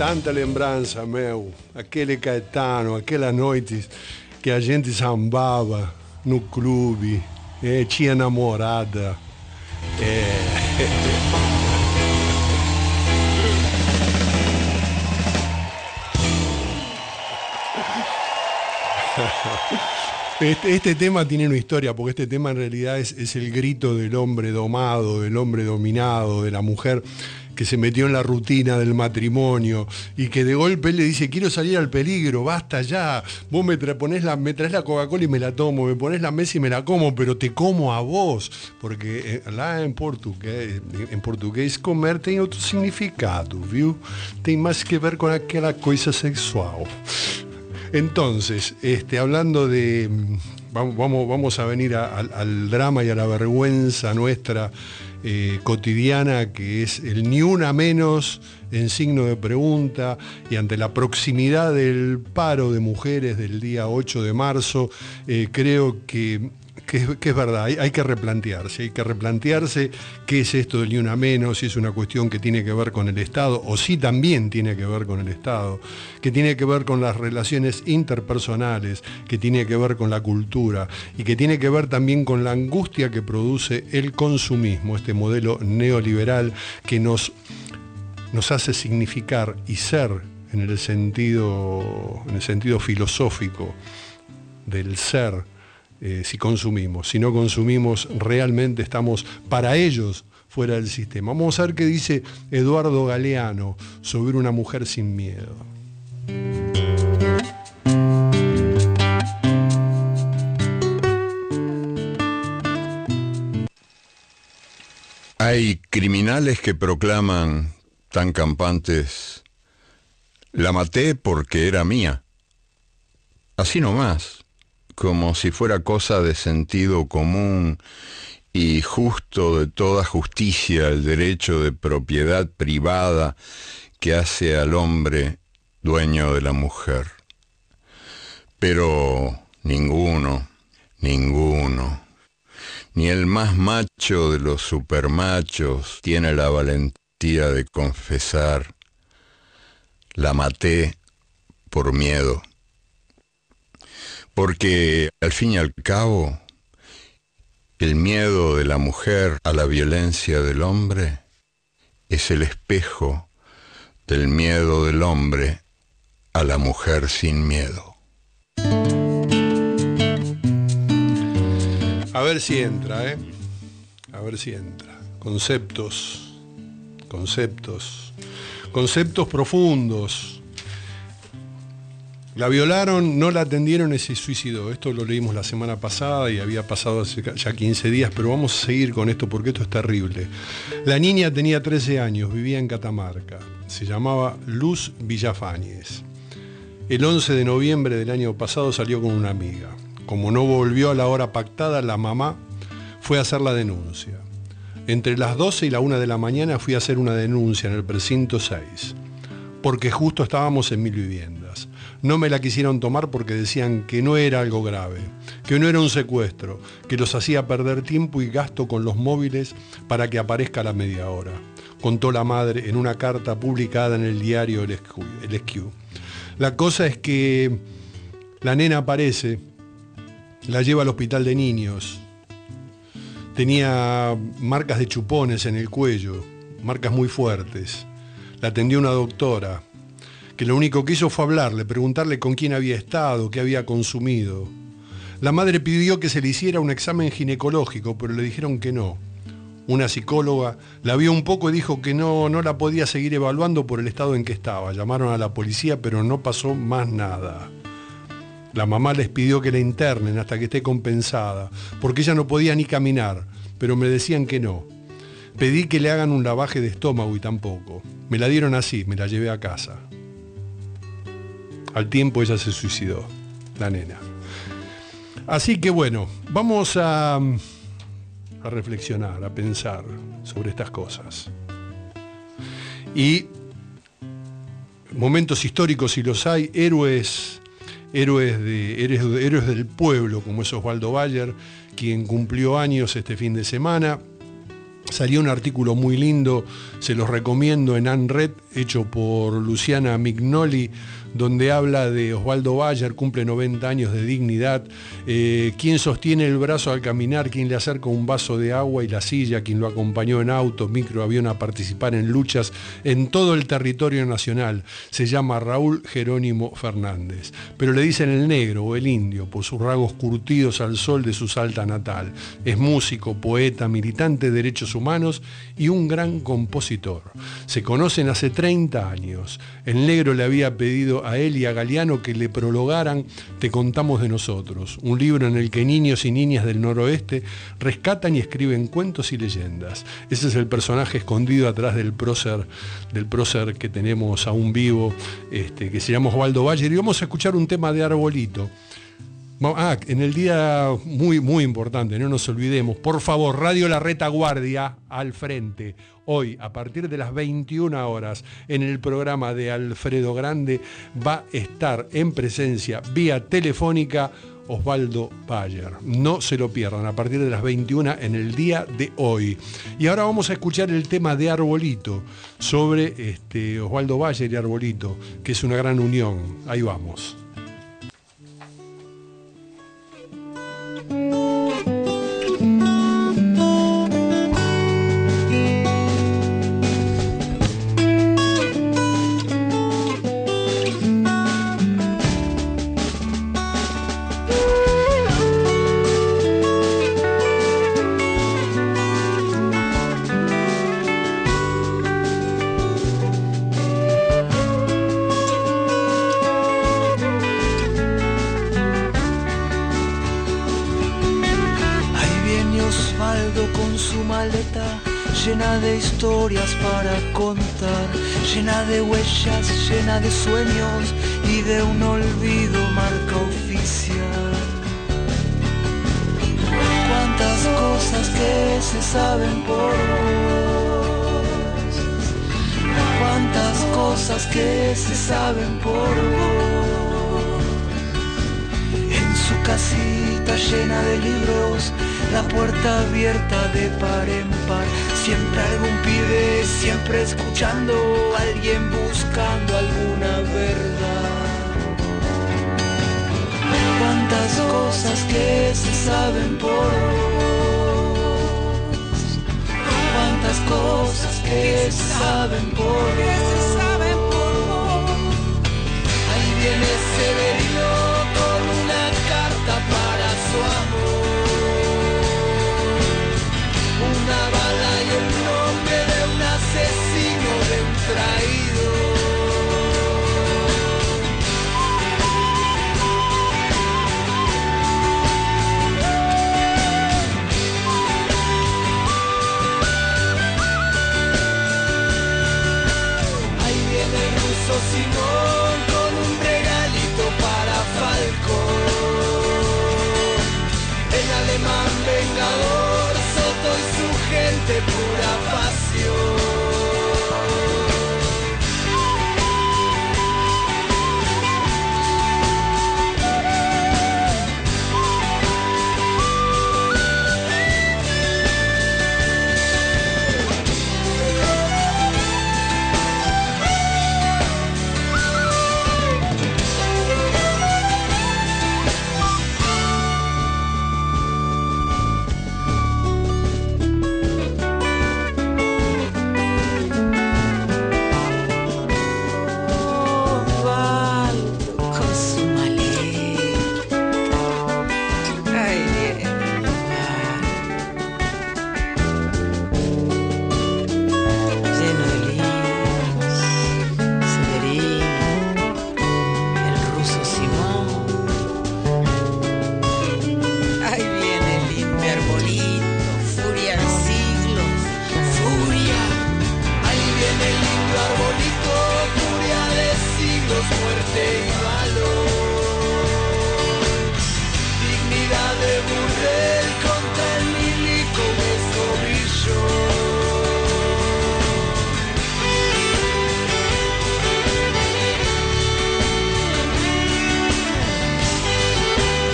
tanta lembrança, meu. Aquele Caetano, aquelas noites que a gente sambava no clube, é, tinha namorada. É... Este, este tema tiene una historia, porque este tema en realidad es, es el grito del hombre domado, del hombre dominado, de la mujer que se metió en la rutina del matrimonio y que de golpe él le dice, quiero salir al peligro, basta ya, vos me, tra ponés la, me traes la Coca-Cola y me la tomo, me pones la mesa y me la como, pero te como a vos, porque lá en portugués, en portugués comer tem outro significado, viu? Tem más que ver con aquella cosa sexual. Entonces, este, hablando de... Vamos, vamos, vamos a venir a, al, al drama y a la vergüenza nuestra eh, cotidiana, que es el ni una menos en signo de pregunta, y ante la proximidad del paro de mujeres del día ocho de marzo, eh, creo que... Que, que es verdad, hay, hay que replantearse, hay que replantearse qué es esto del ni una menos, si es una cuestión que tiene que ver con el Estado, o si también tiene que ver con el Estado, que tiene que ver con las relaciones interpersonales, que tiene que ver con la cultura, y que tiene que ver también con la angustia que produce el consumismo, este modelo neoliberal que nos, nos hace significar y ser en el sentido, en el sentido filosófico del ser. Eh, si consumimos, si no consumimos, realmente estamos para ellos fuera del sistema. Vamos a ver qué dice Eduardo Galeano sobre una mujer sin miedo. Hay criminales que proclaman tan campantes, la maté porque era mía. Así nomás. Como si fuera cosa de sentido común y justo de toda justicia el derecho de propiedad privada que hace al hombre dueño de la mujer. Pero ninguno, ninguno, ni el más macho de los supermachos tiene la valentía de confesar, la maté por miedo. Porque, al fin y al cabo, el miedo de la mujer a la violencia del hombre es el espejo del miedo del hombre a la mujer sin miedo. A ver si entra, ¿eh? A ver si entra. Conceptos, conceptos, conceptos profundos. La violaron, no la atendieron y se suicidó. Esto lo leímos la semana pasada y había pasado hace ya quince días, pero vamos a seguir con esto porque esto es terrible. La niña tenía trece años, vivía en Catamarca. Se llamaba Luz Villafañez. El once de noviembre del año pasado salió con una amiga. Como no volvió a la hora pactada, la mamá fue a hacer la denuncia. Entre las doce y la una de la mañana fui a hacer una denuncia en el precinto seis, porque justo estábamos en Mil Viviendas. No me la quisieron tomar porque decían que no era algo grave, que no era un secuestro, que los hacía perder tiempo y gasto con los móviles para que aparezca a la media hora, contó la madre en una carta publicada en el diario El Esquiu. La cosa es que la nena aparece, la lleva al hospital de niños, tenía marcas de chupones en el cuello, marcas muy fuertes. La atendió una doctora, que lo único que hizo fue hablarle, preguntarle con quién había estado, qué había consumido. La madre pidió que se le hiciera un examen ginecológico, pero le dijeron que no. Una psicóloga la vio un poco y dijo que no, no la podía seguir evaluando por el estado en que estaba. Llamaron a la policía, pero no pasó más nada. La mamá les pidió que la internen hasta que esté compensada, porque ella no podía ni caminar, pero me decían que no. Pedí que le hagan un lavaje de estómago y tampoco. Me la dieron así, me la llevé a casa. Al tiempo ella se suicidó, la nena. Así que bueno, vamos a, a reflexionar, a pensar sobre estas cosas. Y momentos históricos, si los hay, héroes, héroes, de, héroes, héroes del pueblo, como es Osvaldo Bayer, quien cumplió años este fin de semana. Salió un artículo muy lindo, se los recomiendo, en Unread, hecho por Luciana Mignoli, donde habla de Osvaldo Bayer, cumple noventa años de dignidad, eh, quién sostiene el brazo al caminar, quién le acerca un vaso de agua y la silla, quien lo acompañó en auto, micro, avión a participar en luchas en todo el territorio nacional. Se llama Raúl Jerónimo Fernández, pero le dicen el negro o el indio por sus rasgos curtidos al sol de su Salta natal. Es músico, poeta, militante de derechos humanos y un gran compositor. Se conocen hace treinta años. El negro le había pedido a él y a Galeano que le prologaran Te contamos de nosotros, un libro en el que niños y niñas del noroeste rescatan y escriben cuentos y leyendas. Ese es el personaje escondido atrás del prócer, del prócer que tenemos aún vivo, este, que se llama Osvaldo Bayer, y vamos a escuchar un tema de Arbolito. Ah, en el día muy, muy importante, no nos olvidemos, por favor, Radio La Retaguardia al frente. Hoy, a partir de las veintiuna horas, en el programa de Alfredo Grande, va a estar en presencia, vía telefónica, Osvaldo Bayer. No se lo pierdan, a partir de las veintiuna en el día de hoy. Y ahora vamos a escuchar el tema de Arbolito, sobre este, Osvaldo Bayer y Arbolito, que es una gran unión. Ahí vamos. Llena de historias para contar, llena de huellas, llena de sueños y de un olvido marca oficial. Cuántas cosas que se saben por vos, cuántas cosas que se saben por vos. En su casita llena de libros, la puerta abierta de par en par, siempre algún pibe, siempre escuchando, alguien buscando alguna verdad. Cuántas cosas que se saben por vos, cuántas cosas que se saben por vos. Ahí viene Severino con una carta para su amor, una bala y el nombre de un asesino, de un traidor. Ahí viene el ruso Simón con un regalito para Falcón, el alemán vengador Soto y su gente, pura pasión.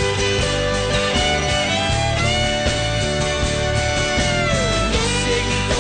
Los cieguitos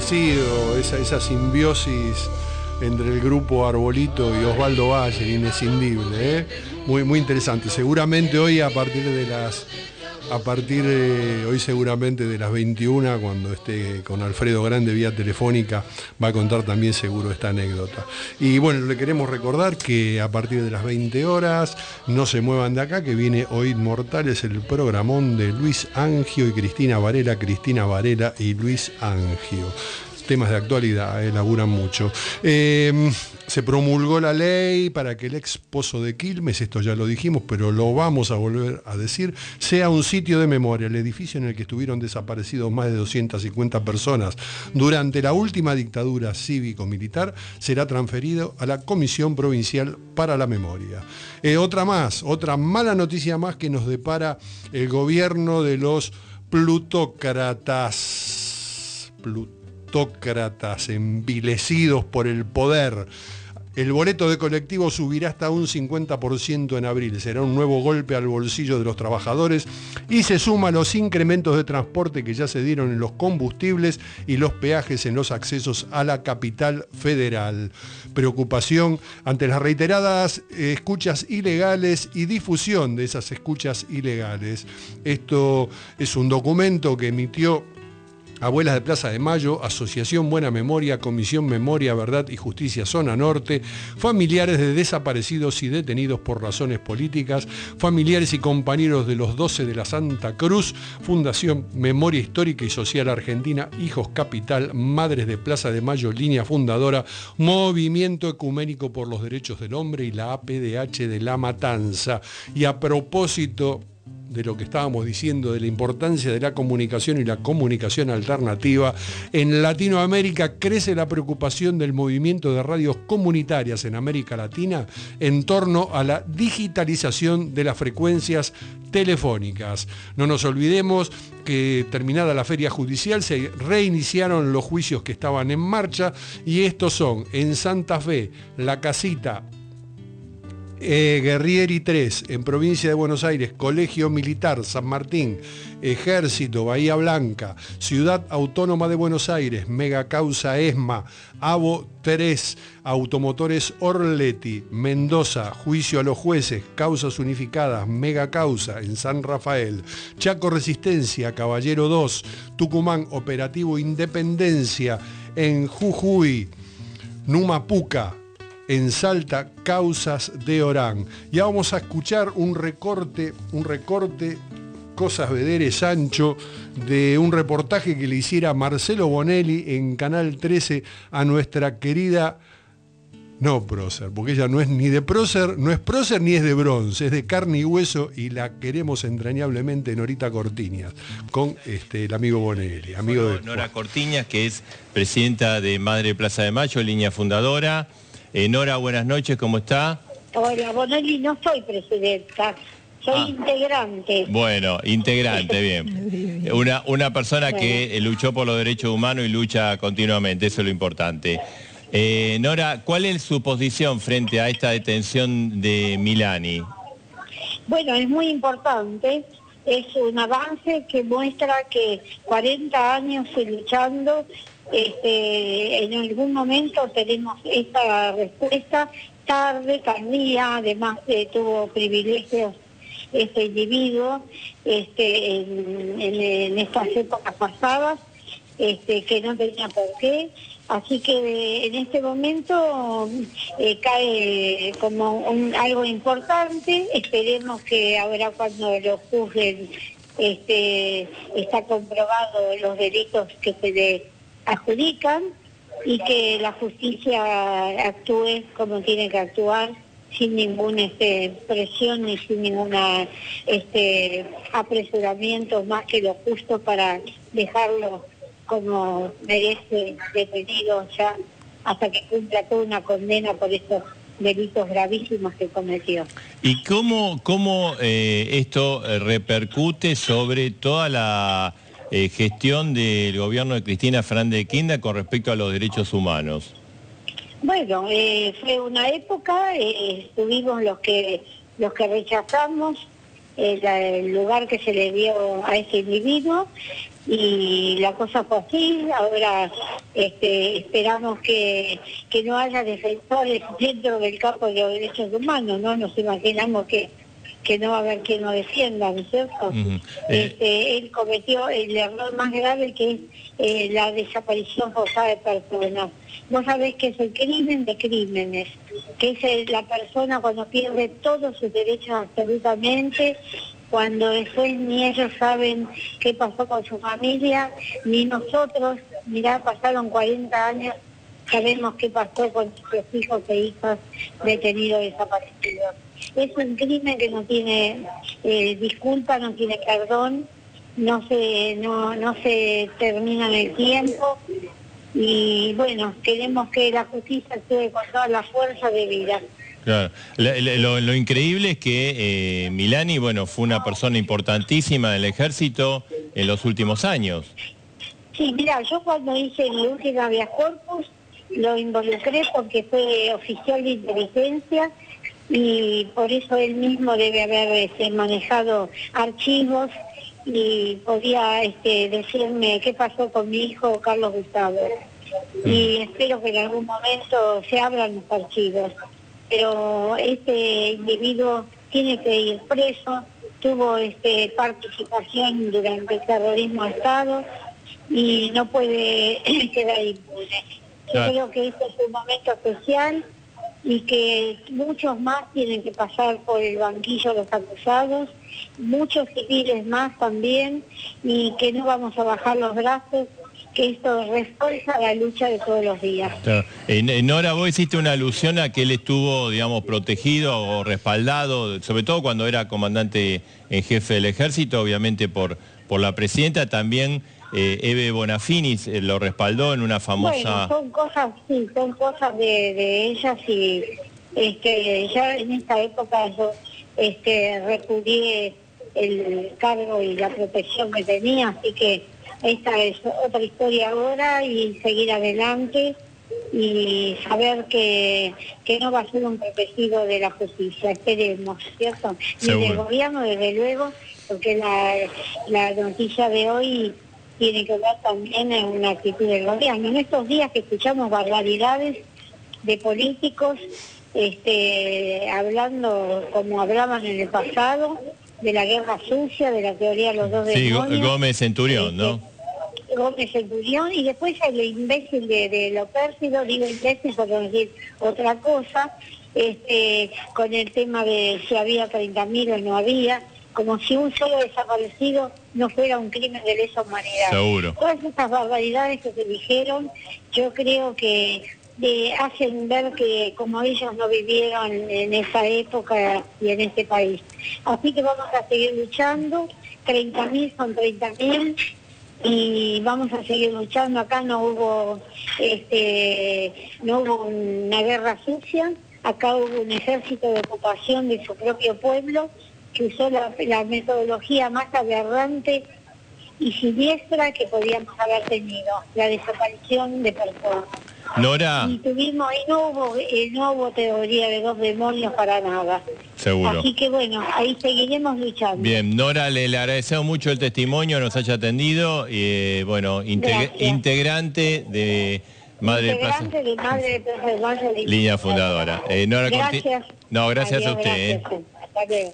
parecido, esa, esa simbiosis entre el grupo Arbolito y Osvaldo Valle, inescindible, ¿eh? Muy, muy interesante. Seguramente hoy a partir de las a partir de hoy seguramente de las veintiuna, cuando esté con Alfredo Grande vía telefónica, va a contar también seguro esta anécdota. Y bueno, le queremos recordar que a partir de las veinte horas, no se muevan de acá, que viene Oíd Mortales, el programón de Luis Angio y Cristina Varela, Cristina Varela y Luis Angio. Temas de actualidad, eh, laburan mucho. Eh, se promulgó la ley para que el ex pozo de Quilmes, esto ya lo dijimos, pero lo vamos a volver a decir, sea un sitio de memoria. El edificio en el que estuvieron desaparecidos más de doscientas cincuenta personas durante la última dictadura cívico-militar será transferido a la Comisión Provincial para la Memoria. Eh, otra más, otra mala noticia más que nos depara el gobierno de los plutócratas. Plutócratas. Plutócratas envilecidos por el poder. El boleto de colectivo subirá hasta un cincuenta por ciento en abril. Será un nuevo golpe al bolsillo de los trabajadores y se suma a los incrementos de transporte que ya se dieron en los combustibles y los peajes en los accesos a la capital federal. Preocupación ante las reiteradas escuchas ilegales y difusión de esas escuchas ilegales. Esto es un documento que emitió Abuelas de Plaza de Mayo, Asociación Buena Memoria, Comisión Memoria, Verdad y Justicia Zona Norte, familiares de desaparecidos y detenidos por razones políticas, familiares y compañeros de los doce de la Santa Cruz, Fundación Memoria Histórica y Social Argentina, Hijos Capital, Madres de Plaza de Mayo, Línea Fundadora, Movimiento Ecuménico por los Derechos del Hombre y la A P D H de La Matanza. Y a propósito de lo que estábamos diciendo, de la importancia de la comunicación y la comunicación alternativa, en Latinoamérica crece la preocupación del movimiento de radios comunitarias en América Latina en torno a la digitalización de las frecuencias telefónicas. No nos olvidemos que terminada la feria judicial se reiniciaron los juicios que estaban en marcha, y estos son en Santa Fe, La Casita, Eh, Guerrieri tres, en provincia de Buenos Aires, Colegio Militar, San Martín, Ejército, Bahía Blanca, Ciudad Autónoma de Buenos Aires, Mega Causa ESMA, AVO tres, Automotores Orleti, Mendoza, Juicio a los Jueces, Causas Unificadas, Mega Causa en San Rafael, Chaco Resistencia, Caballero dos, Tucumán, Operativo Independencia en Jujuy, Numapuca, en Salta, Causas de Orán. Ya vamos a escuchar un recorte, un recorte, Cosas Vedere Sancho, de un reportaje que le hiciera Marcelo Bonelli en Canal trece a nuestra querida, no prócer, porque ella no es ni de prócer, no es prócer ni es de bronce, es de carne y hueso, y la queremos entrañablemente, Norita Cortiñas, con este, el amigo Bonelli, amigo bueno, de Nora Cortiñas, que es presidenta de Madre Plaza de Mayo, línea fundadora. Eh, Nora, buenas noches, ¿cómo está? Hola, Bonelli, no soy presidenta, soy ah. integrante. Bueno, integrante, bien. Una, una persona bueno. que luchó por los derechos humanos y lucha continuamente, eso es lo importante. Eh, Nora, ¿cuál es su posición frente a esta detención de Milani? Bueno, es muy importante, es un avance que muestra que cuarenta años luchando. Este, en algún momento tenemos esta respuesta, tarde, tardía, además eh, tuvo privilegios este individuo este, en, en, en estas épocas pasadas, este, que no tenía por qué, así que en este momento eh, cae como un, algo importante. Esperemos que ahora cuando lo juzguen este, está comprobado los delitos que se le adjudican y que la justicia actúe como tiene que actuar, sin ninguna este, presión ni sin ninguna este, apresuramiento, más que lo justo para dejarlo como merece detenido ya hasta que cumpla toda una condena por estos delitos gravísimos que cometió. ¿Y cómo, cómo eh, esto repercute sobre toda la Eh, gestión del gobierno de Cristina Fernández de Kirchner con respecto a los derechos humanos? Bueno, eh, fue una época, eh, estuvimos los que los que rechazamos el, el lugar que se le dio a ese individuo, y la cosa fue así. Ahora este, esperamos que, que no haya defensores dentro del campo de los derechos humanos, ¿no? Nos imaginamos que, que no va a haber quien lo defienda, ¿no es cierto? Uh-huh. este, él cometió el error más grave, que es eh, la desaparición forzada de personas. Vos sabés que es el crimen de crímenes, que es el, la persona cuando pierde todos sus derechos absolutamente, cuando después ni ellos saben qué pasó con su familia, ni nosotros. Mirá, pasaron cuarenta años, sabemos qué pasó con nuestros hijos e hijas detenidos desaparecidos. Es un crimen que no tiene eh, disculpa, no tiene perdón, no se, no, no se termina en el tiempo, y bueno, queremos que la justicia actúe con toda la fuerza de vida. Claro. Lo, lo, lo increíble es que eh, Milani, bueno, fue una persona importantísima del ejército en los últimos años. Sí, mira, yo cuando hice el último habeas corpus lo involucré porque fue oficial de inteligencia, y por eso él mismo debe haber este, manejado archivos y podía este, decirme qué pasó con mi hijo Carlos Gustavo. Y espero que en algún momento se abran los archivos. Pero este individuo tiene que ir preso, tuvo este, participación durante el terrorismo de Estado y no puede quedar impune. Yo creo que este es un momento especial y que muchos más tienen que pasar por el banquillo de los acusados, muchos civiles más también, y que no vamos a bajar los brazos, que esto refuerza la lucha de todos los días. Claro. Eh, Nora, vos hiciste una alusión a que él estuvo, digamos, protegido o respaldado, sobre todo cuando era comandante en jefe del ejército, obviamente por, por la presidenta. También eh, Eve Bonafini eh, lo respaldó en una famosa... Bueno, son cosas, sí, son cosas de, de ellas, y este, ya en esta época yo este, repudié el cargo y la protección que tenía, así que esta es otra historia ahora, y seguir adelante y saber que, que no va a ser un protegido de la justicia, esperemos, ¿cierto? Seguro. Ni del gobierno, desde luego, porque la, la noticia de hoy tiene que ver también en una actitud del gobierno. En estos días que escuchamos barbaridades de políticos este, hablando como hablaban en el pasado, de la guerra sucia, de la teoría de los dos sí, demonios. Gómez Centurión, ¿no? Gómez Centurión, y después el imbécil de, de lo pérfido, digo imbécil por no decir otra cosa, este, con el tema de si había treinta mil o no había, como si un solo desaparecido no fuera un crimen de lesa humanidad. Seguro. Todas estas barbaridades que se dijeron, yo creo que de, hacen ver que como ellos no vivieron en esa época y en este país. Así que vamos a seguir luchando, treinta mil son treinta mil, y vamos a seguir luchando. Acá no hubo este no hubo una guerra sucia, acá hubo un ejército de ocupación de su propio pueblo que usó la, la metodología más aberrante y siniestra que podíamos haber tenido, la desaparición de personas. Nora. Y tuvimos, y no hubo, eh, no hubo teoría de dos demonios para nada. Seguro. Así que bueno, ahí seguiremos luchando. Bien, Nora, le, le agradecemos mucho el testimonio, nos haya atendido, y eh, bueno, integ integrante de Madre integrante de Madre de Plaza de Mayo. Línea fundadora. Eh, Nora, gracias. No, gracias Adiós, a usted. Gracias. Eh. Hasta luego.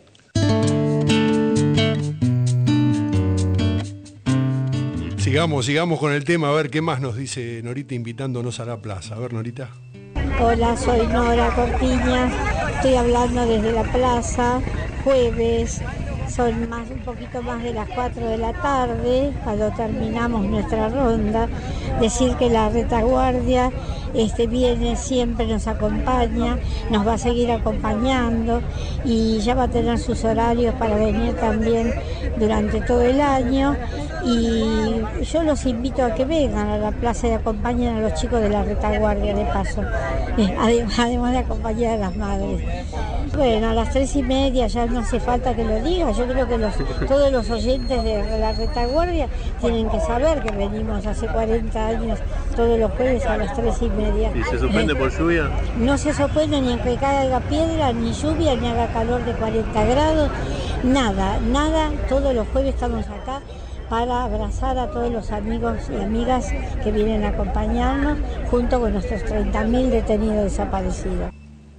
Sigamos, sigamos con el tema, a ver qué más nos dice Norita invitándonos a la plaza. A ver, Norita. Hola, soy Nora Cortiñas, estoy hablando desde la plaza, jueves, son más, un poquito más de las cuatro de la tarde, cuando terminamos nuestra ronda. Decir que la retaguardia este, viene, siempre nos acompaña, nos va a seguir acompañando y ya va a tener sus horarios para venir también durante todo el año. Y yo los invito a que vengan a la plaza y acompañen a los chicos de la retaguardia de paso, además de acompañar a las madres. Bueno, a las tres y media ya no hace falta que lo diga. Yo creo que los, todos los oyentes de la retaguardia tienen que saber que venimos hace cuarenta años todos los jueves a las tres y media. ¿Y se suspende por lluvia? No se suspende ni que caiga piedra, ni lluvia, ni haga calor de cuarenta grados. Nada, nada. Todos los jueves estamos acá para abrazar a todos los amigos y amigas que vienen a acompañarnos junto con nuestros treinta mil detenidos desaparecidos.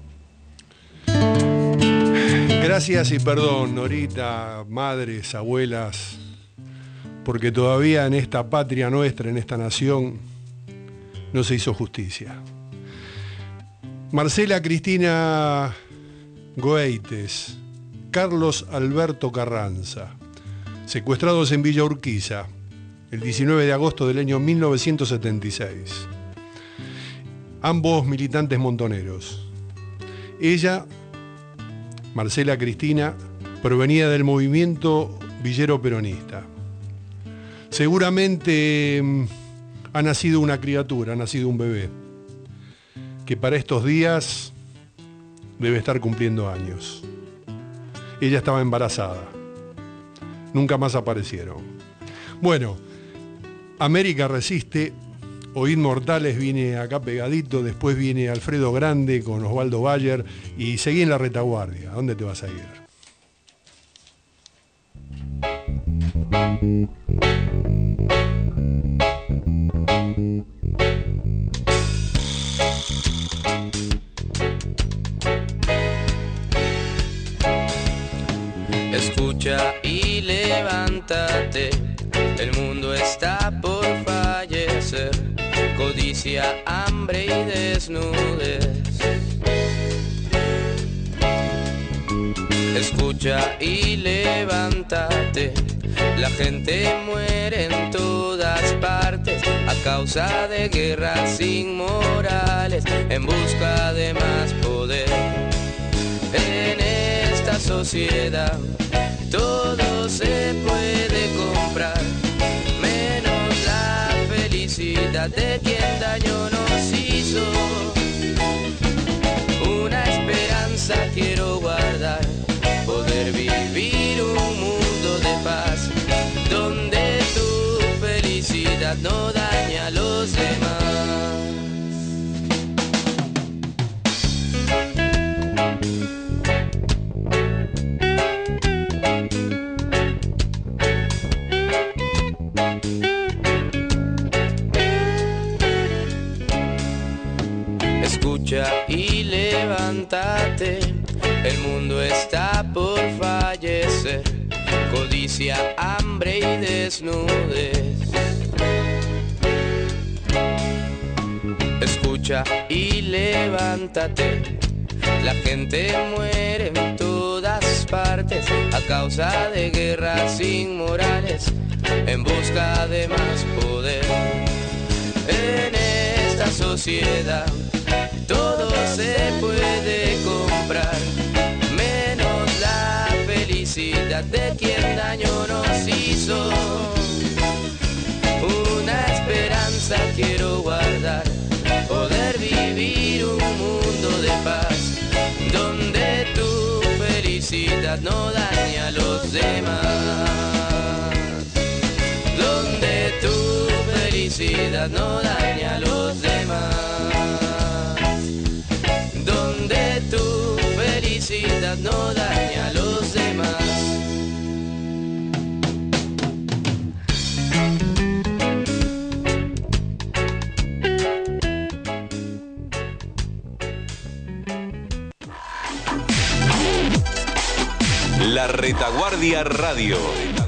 Gracias y perdón, Norita, madres, abuelas, porque todavía en esta patria nuestra, en esta nación, no se hizo justicia. Marcela Cristina Goeites, Carlos Alberto Carranza, secuestrados en Villa Urquiza, el diecinueve de agosto del año mil novecientos setenta y seis. Ambos militantes montoneros. Ella, Marcela Cristina, provenía del movimiento villero peronista. Seguramente mmm, ha nacido una criatura, ha nacido un bebé, que para estos días debe estar cumpliendo años. Ella estaba embarazada. Nunca más aparecieron. Bueno, América resiste. Oíd Mortales viene acá pegadito, después viene Alfredo Grande con Osvaldo Bayer y seguí en la retaguardia. ¿A dónde te vas a ir? Escucha y levántate, el mundo está por fallecer. Codicia, hambre y desnudez. Escucha y levántate, la gente muere en todas partes a causa de guerras inmorales en busca de más poder. En esta sociedad todo se puede comprar, menos la felicidad de quien daño nos hizo. Una esperanza quiero guardar, poder vivir un mundo de paz, donde tu felicidad no dañe a los demás. Escucha y levántate, el mundo está por fallecer. Codicia, hambre y desnudez. Escucha y levántate, la gente muere en todas partes a causa de guerras inmorales en busca de más poder. En esta sociedad todo se puede comprar, menos la felicidad de quien daño nos hizo. Una esperanza quiero guardar, poder vivir un mundo de paz, donde tu felicidad no dañe a los demás. Donde tu felicidad no dañe a los demás. Donde tu felicidad no dañe a los demás. La Retaguardia Radio.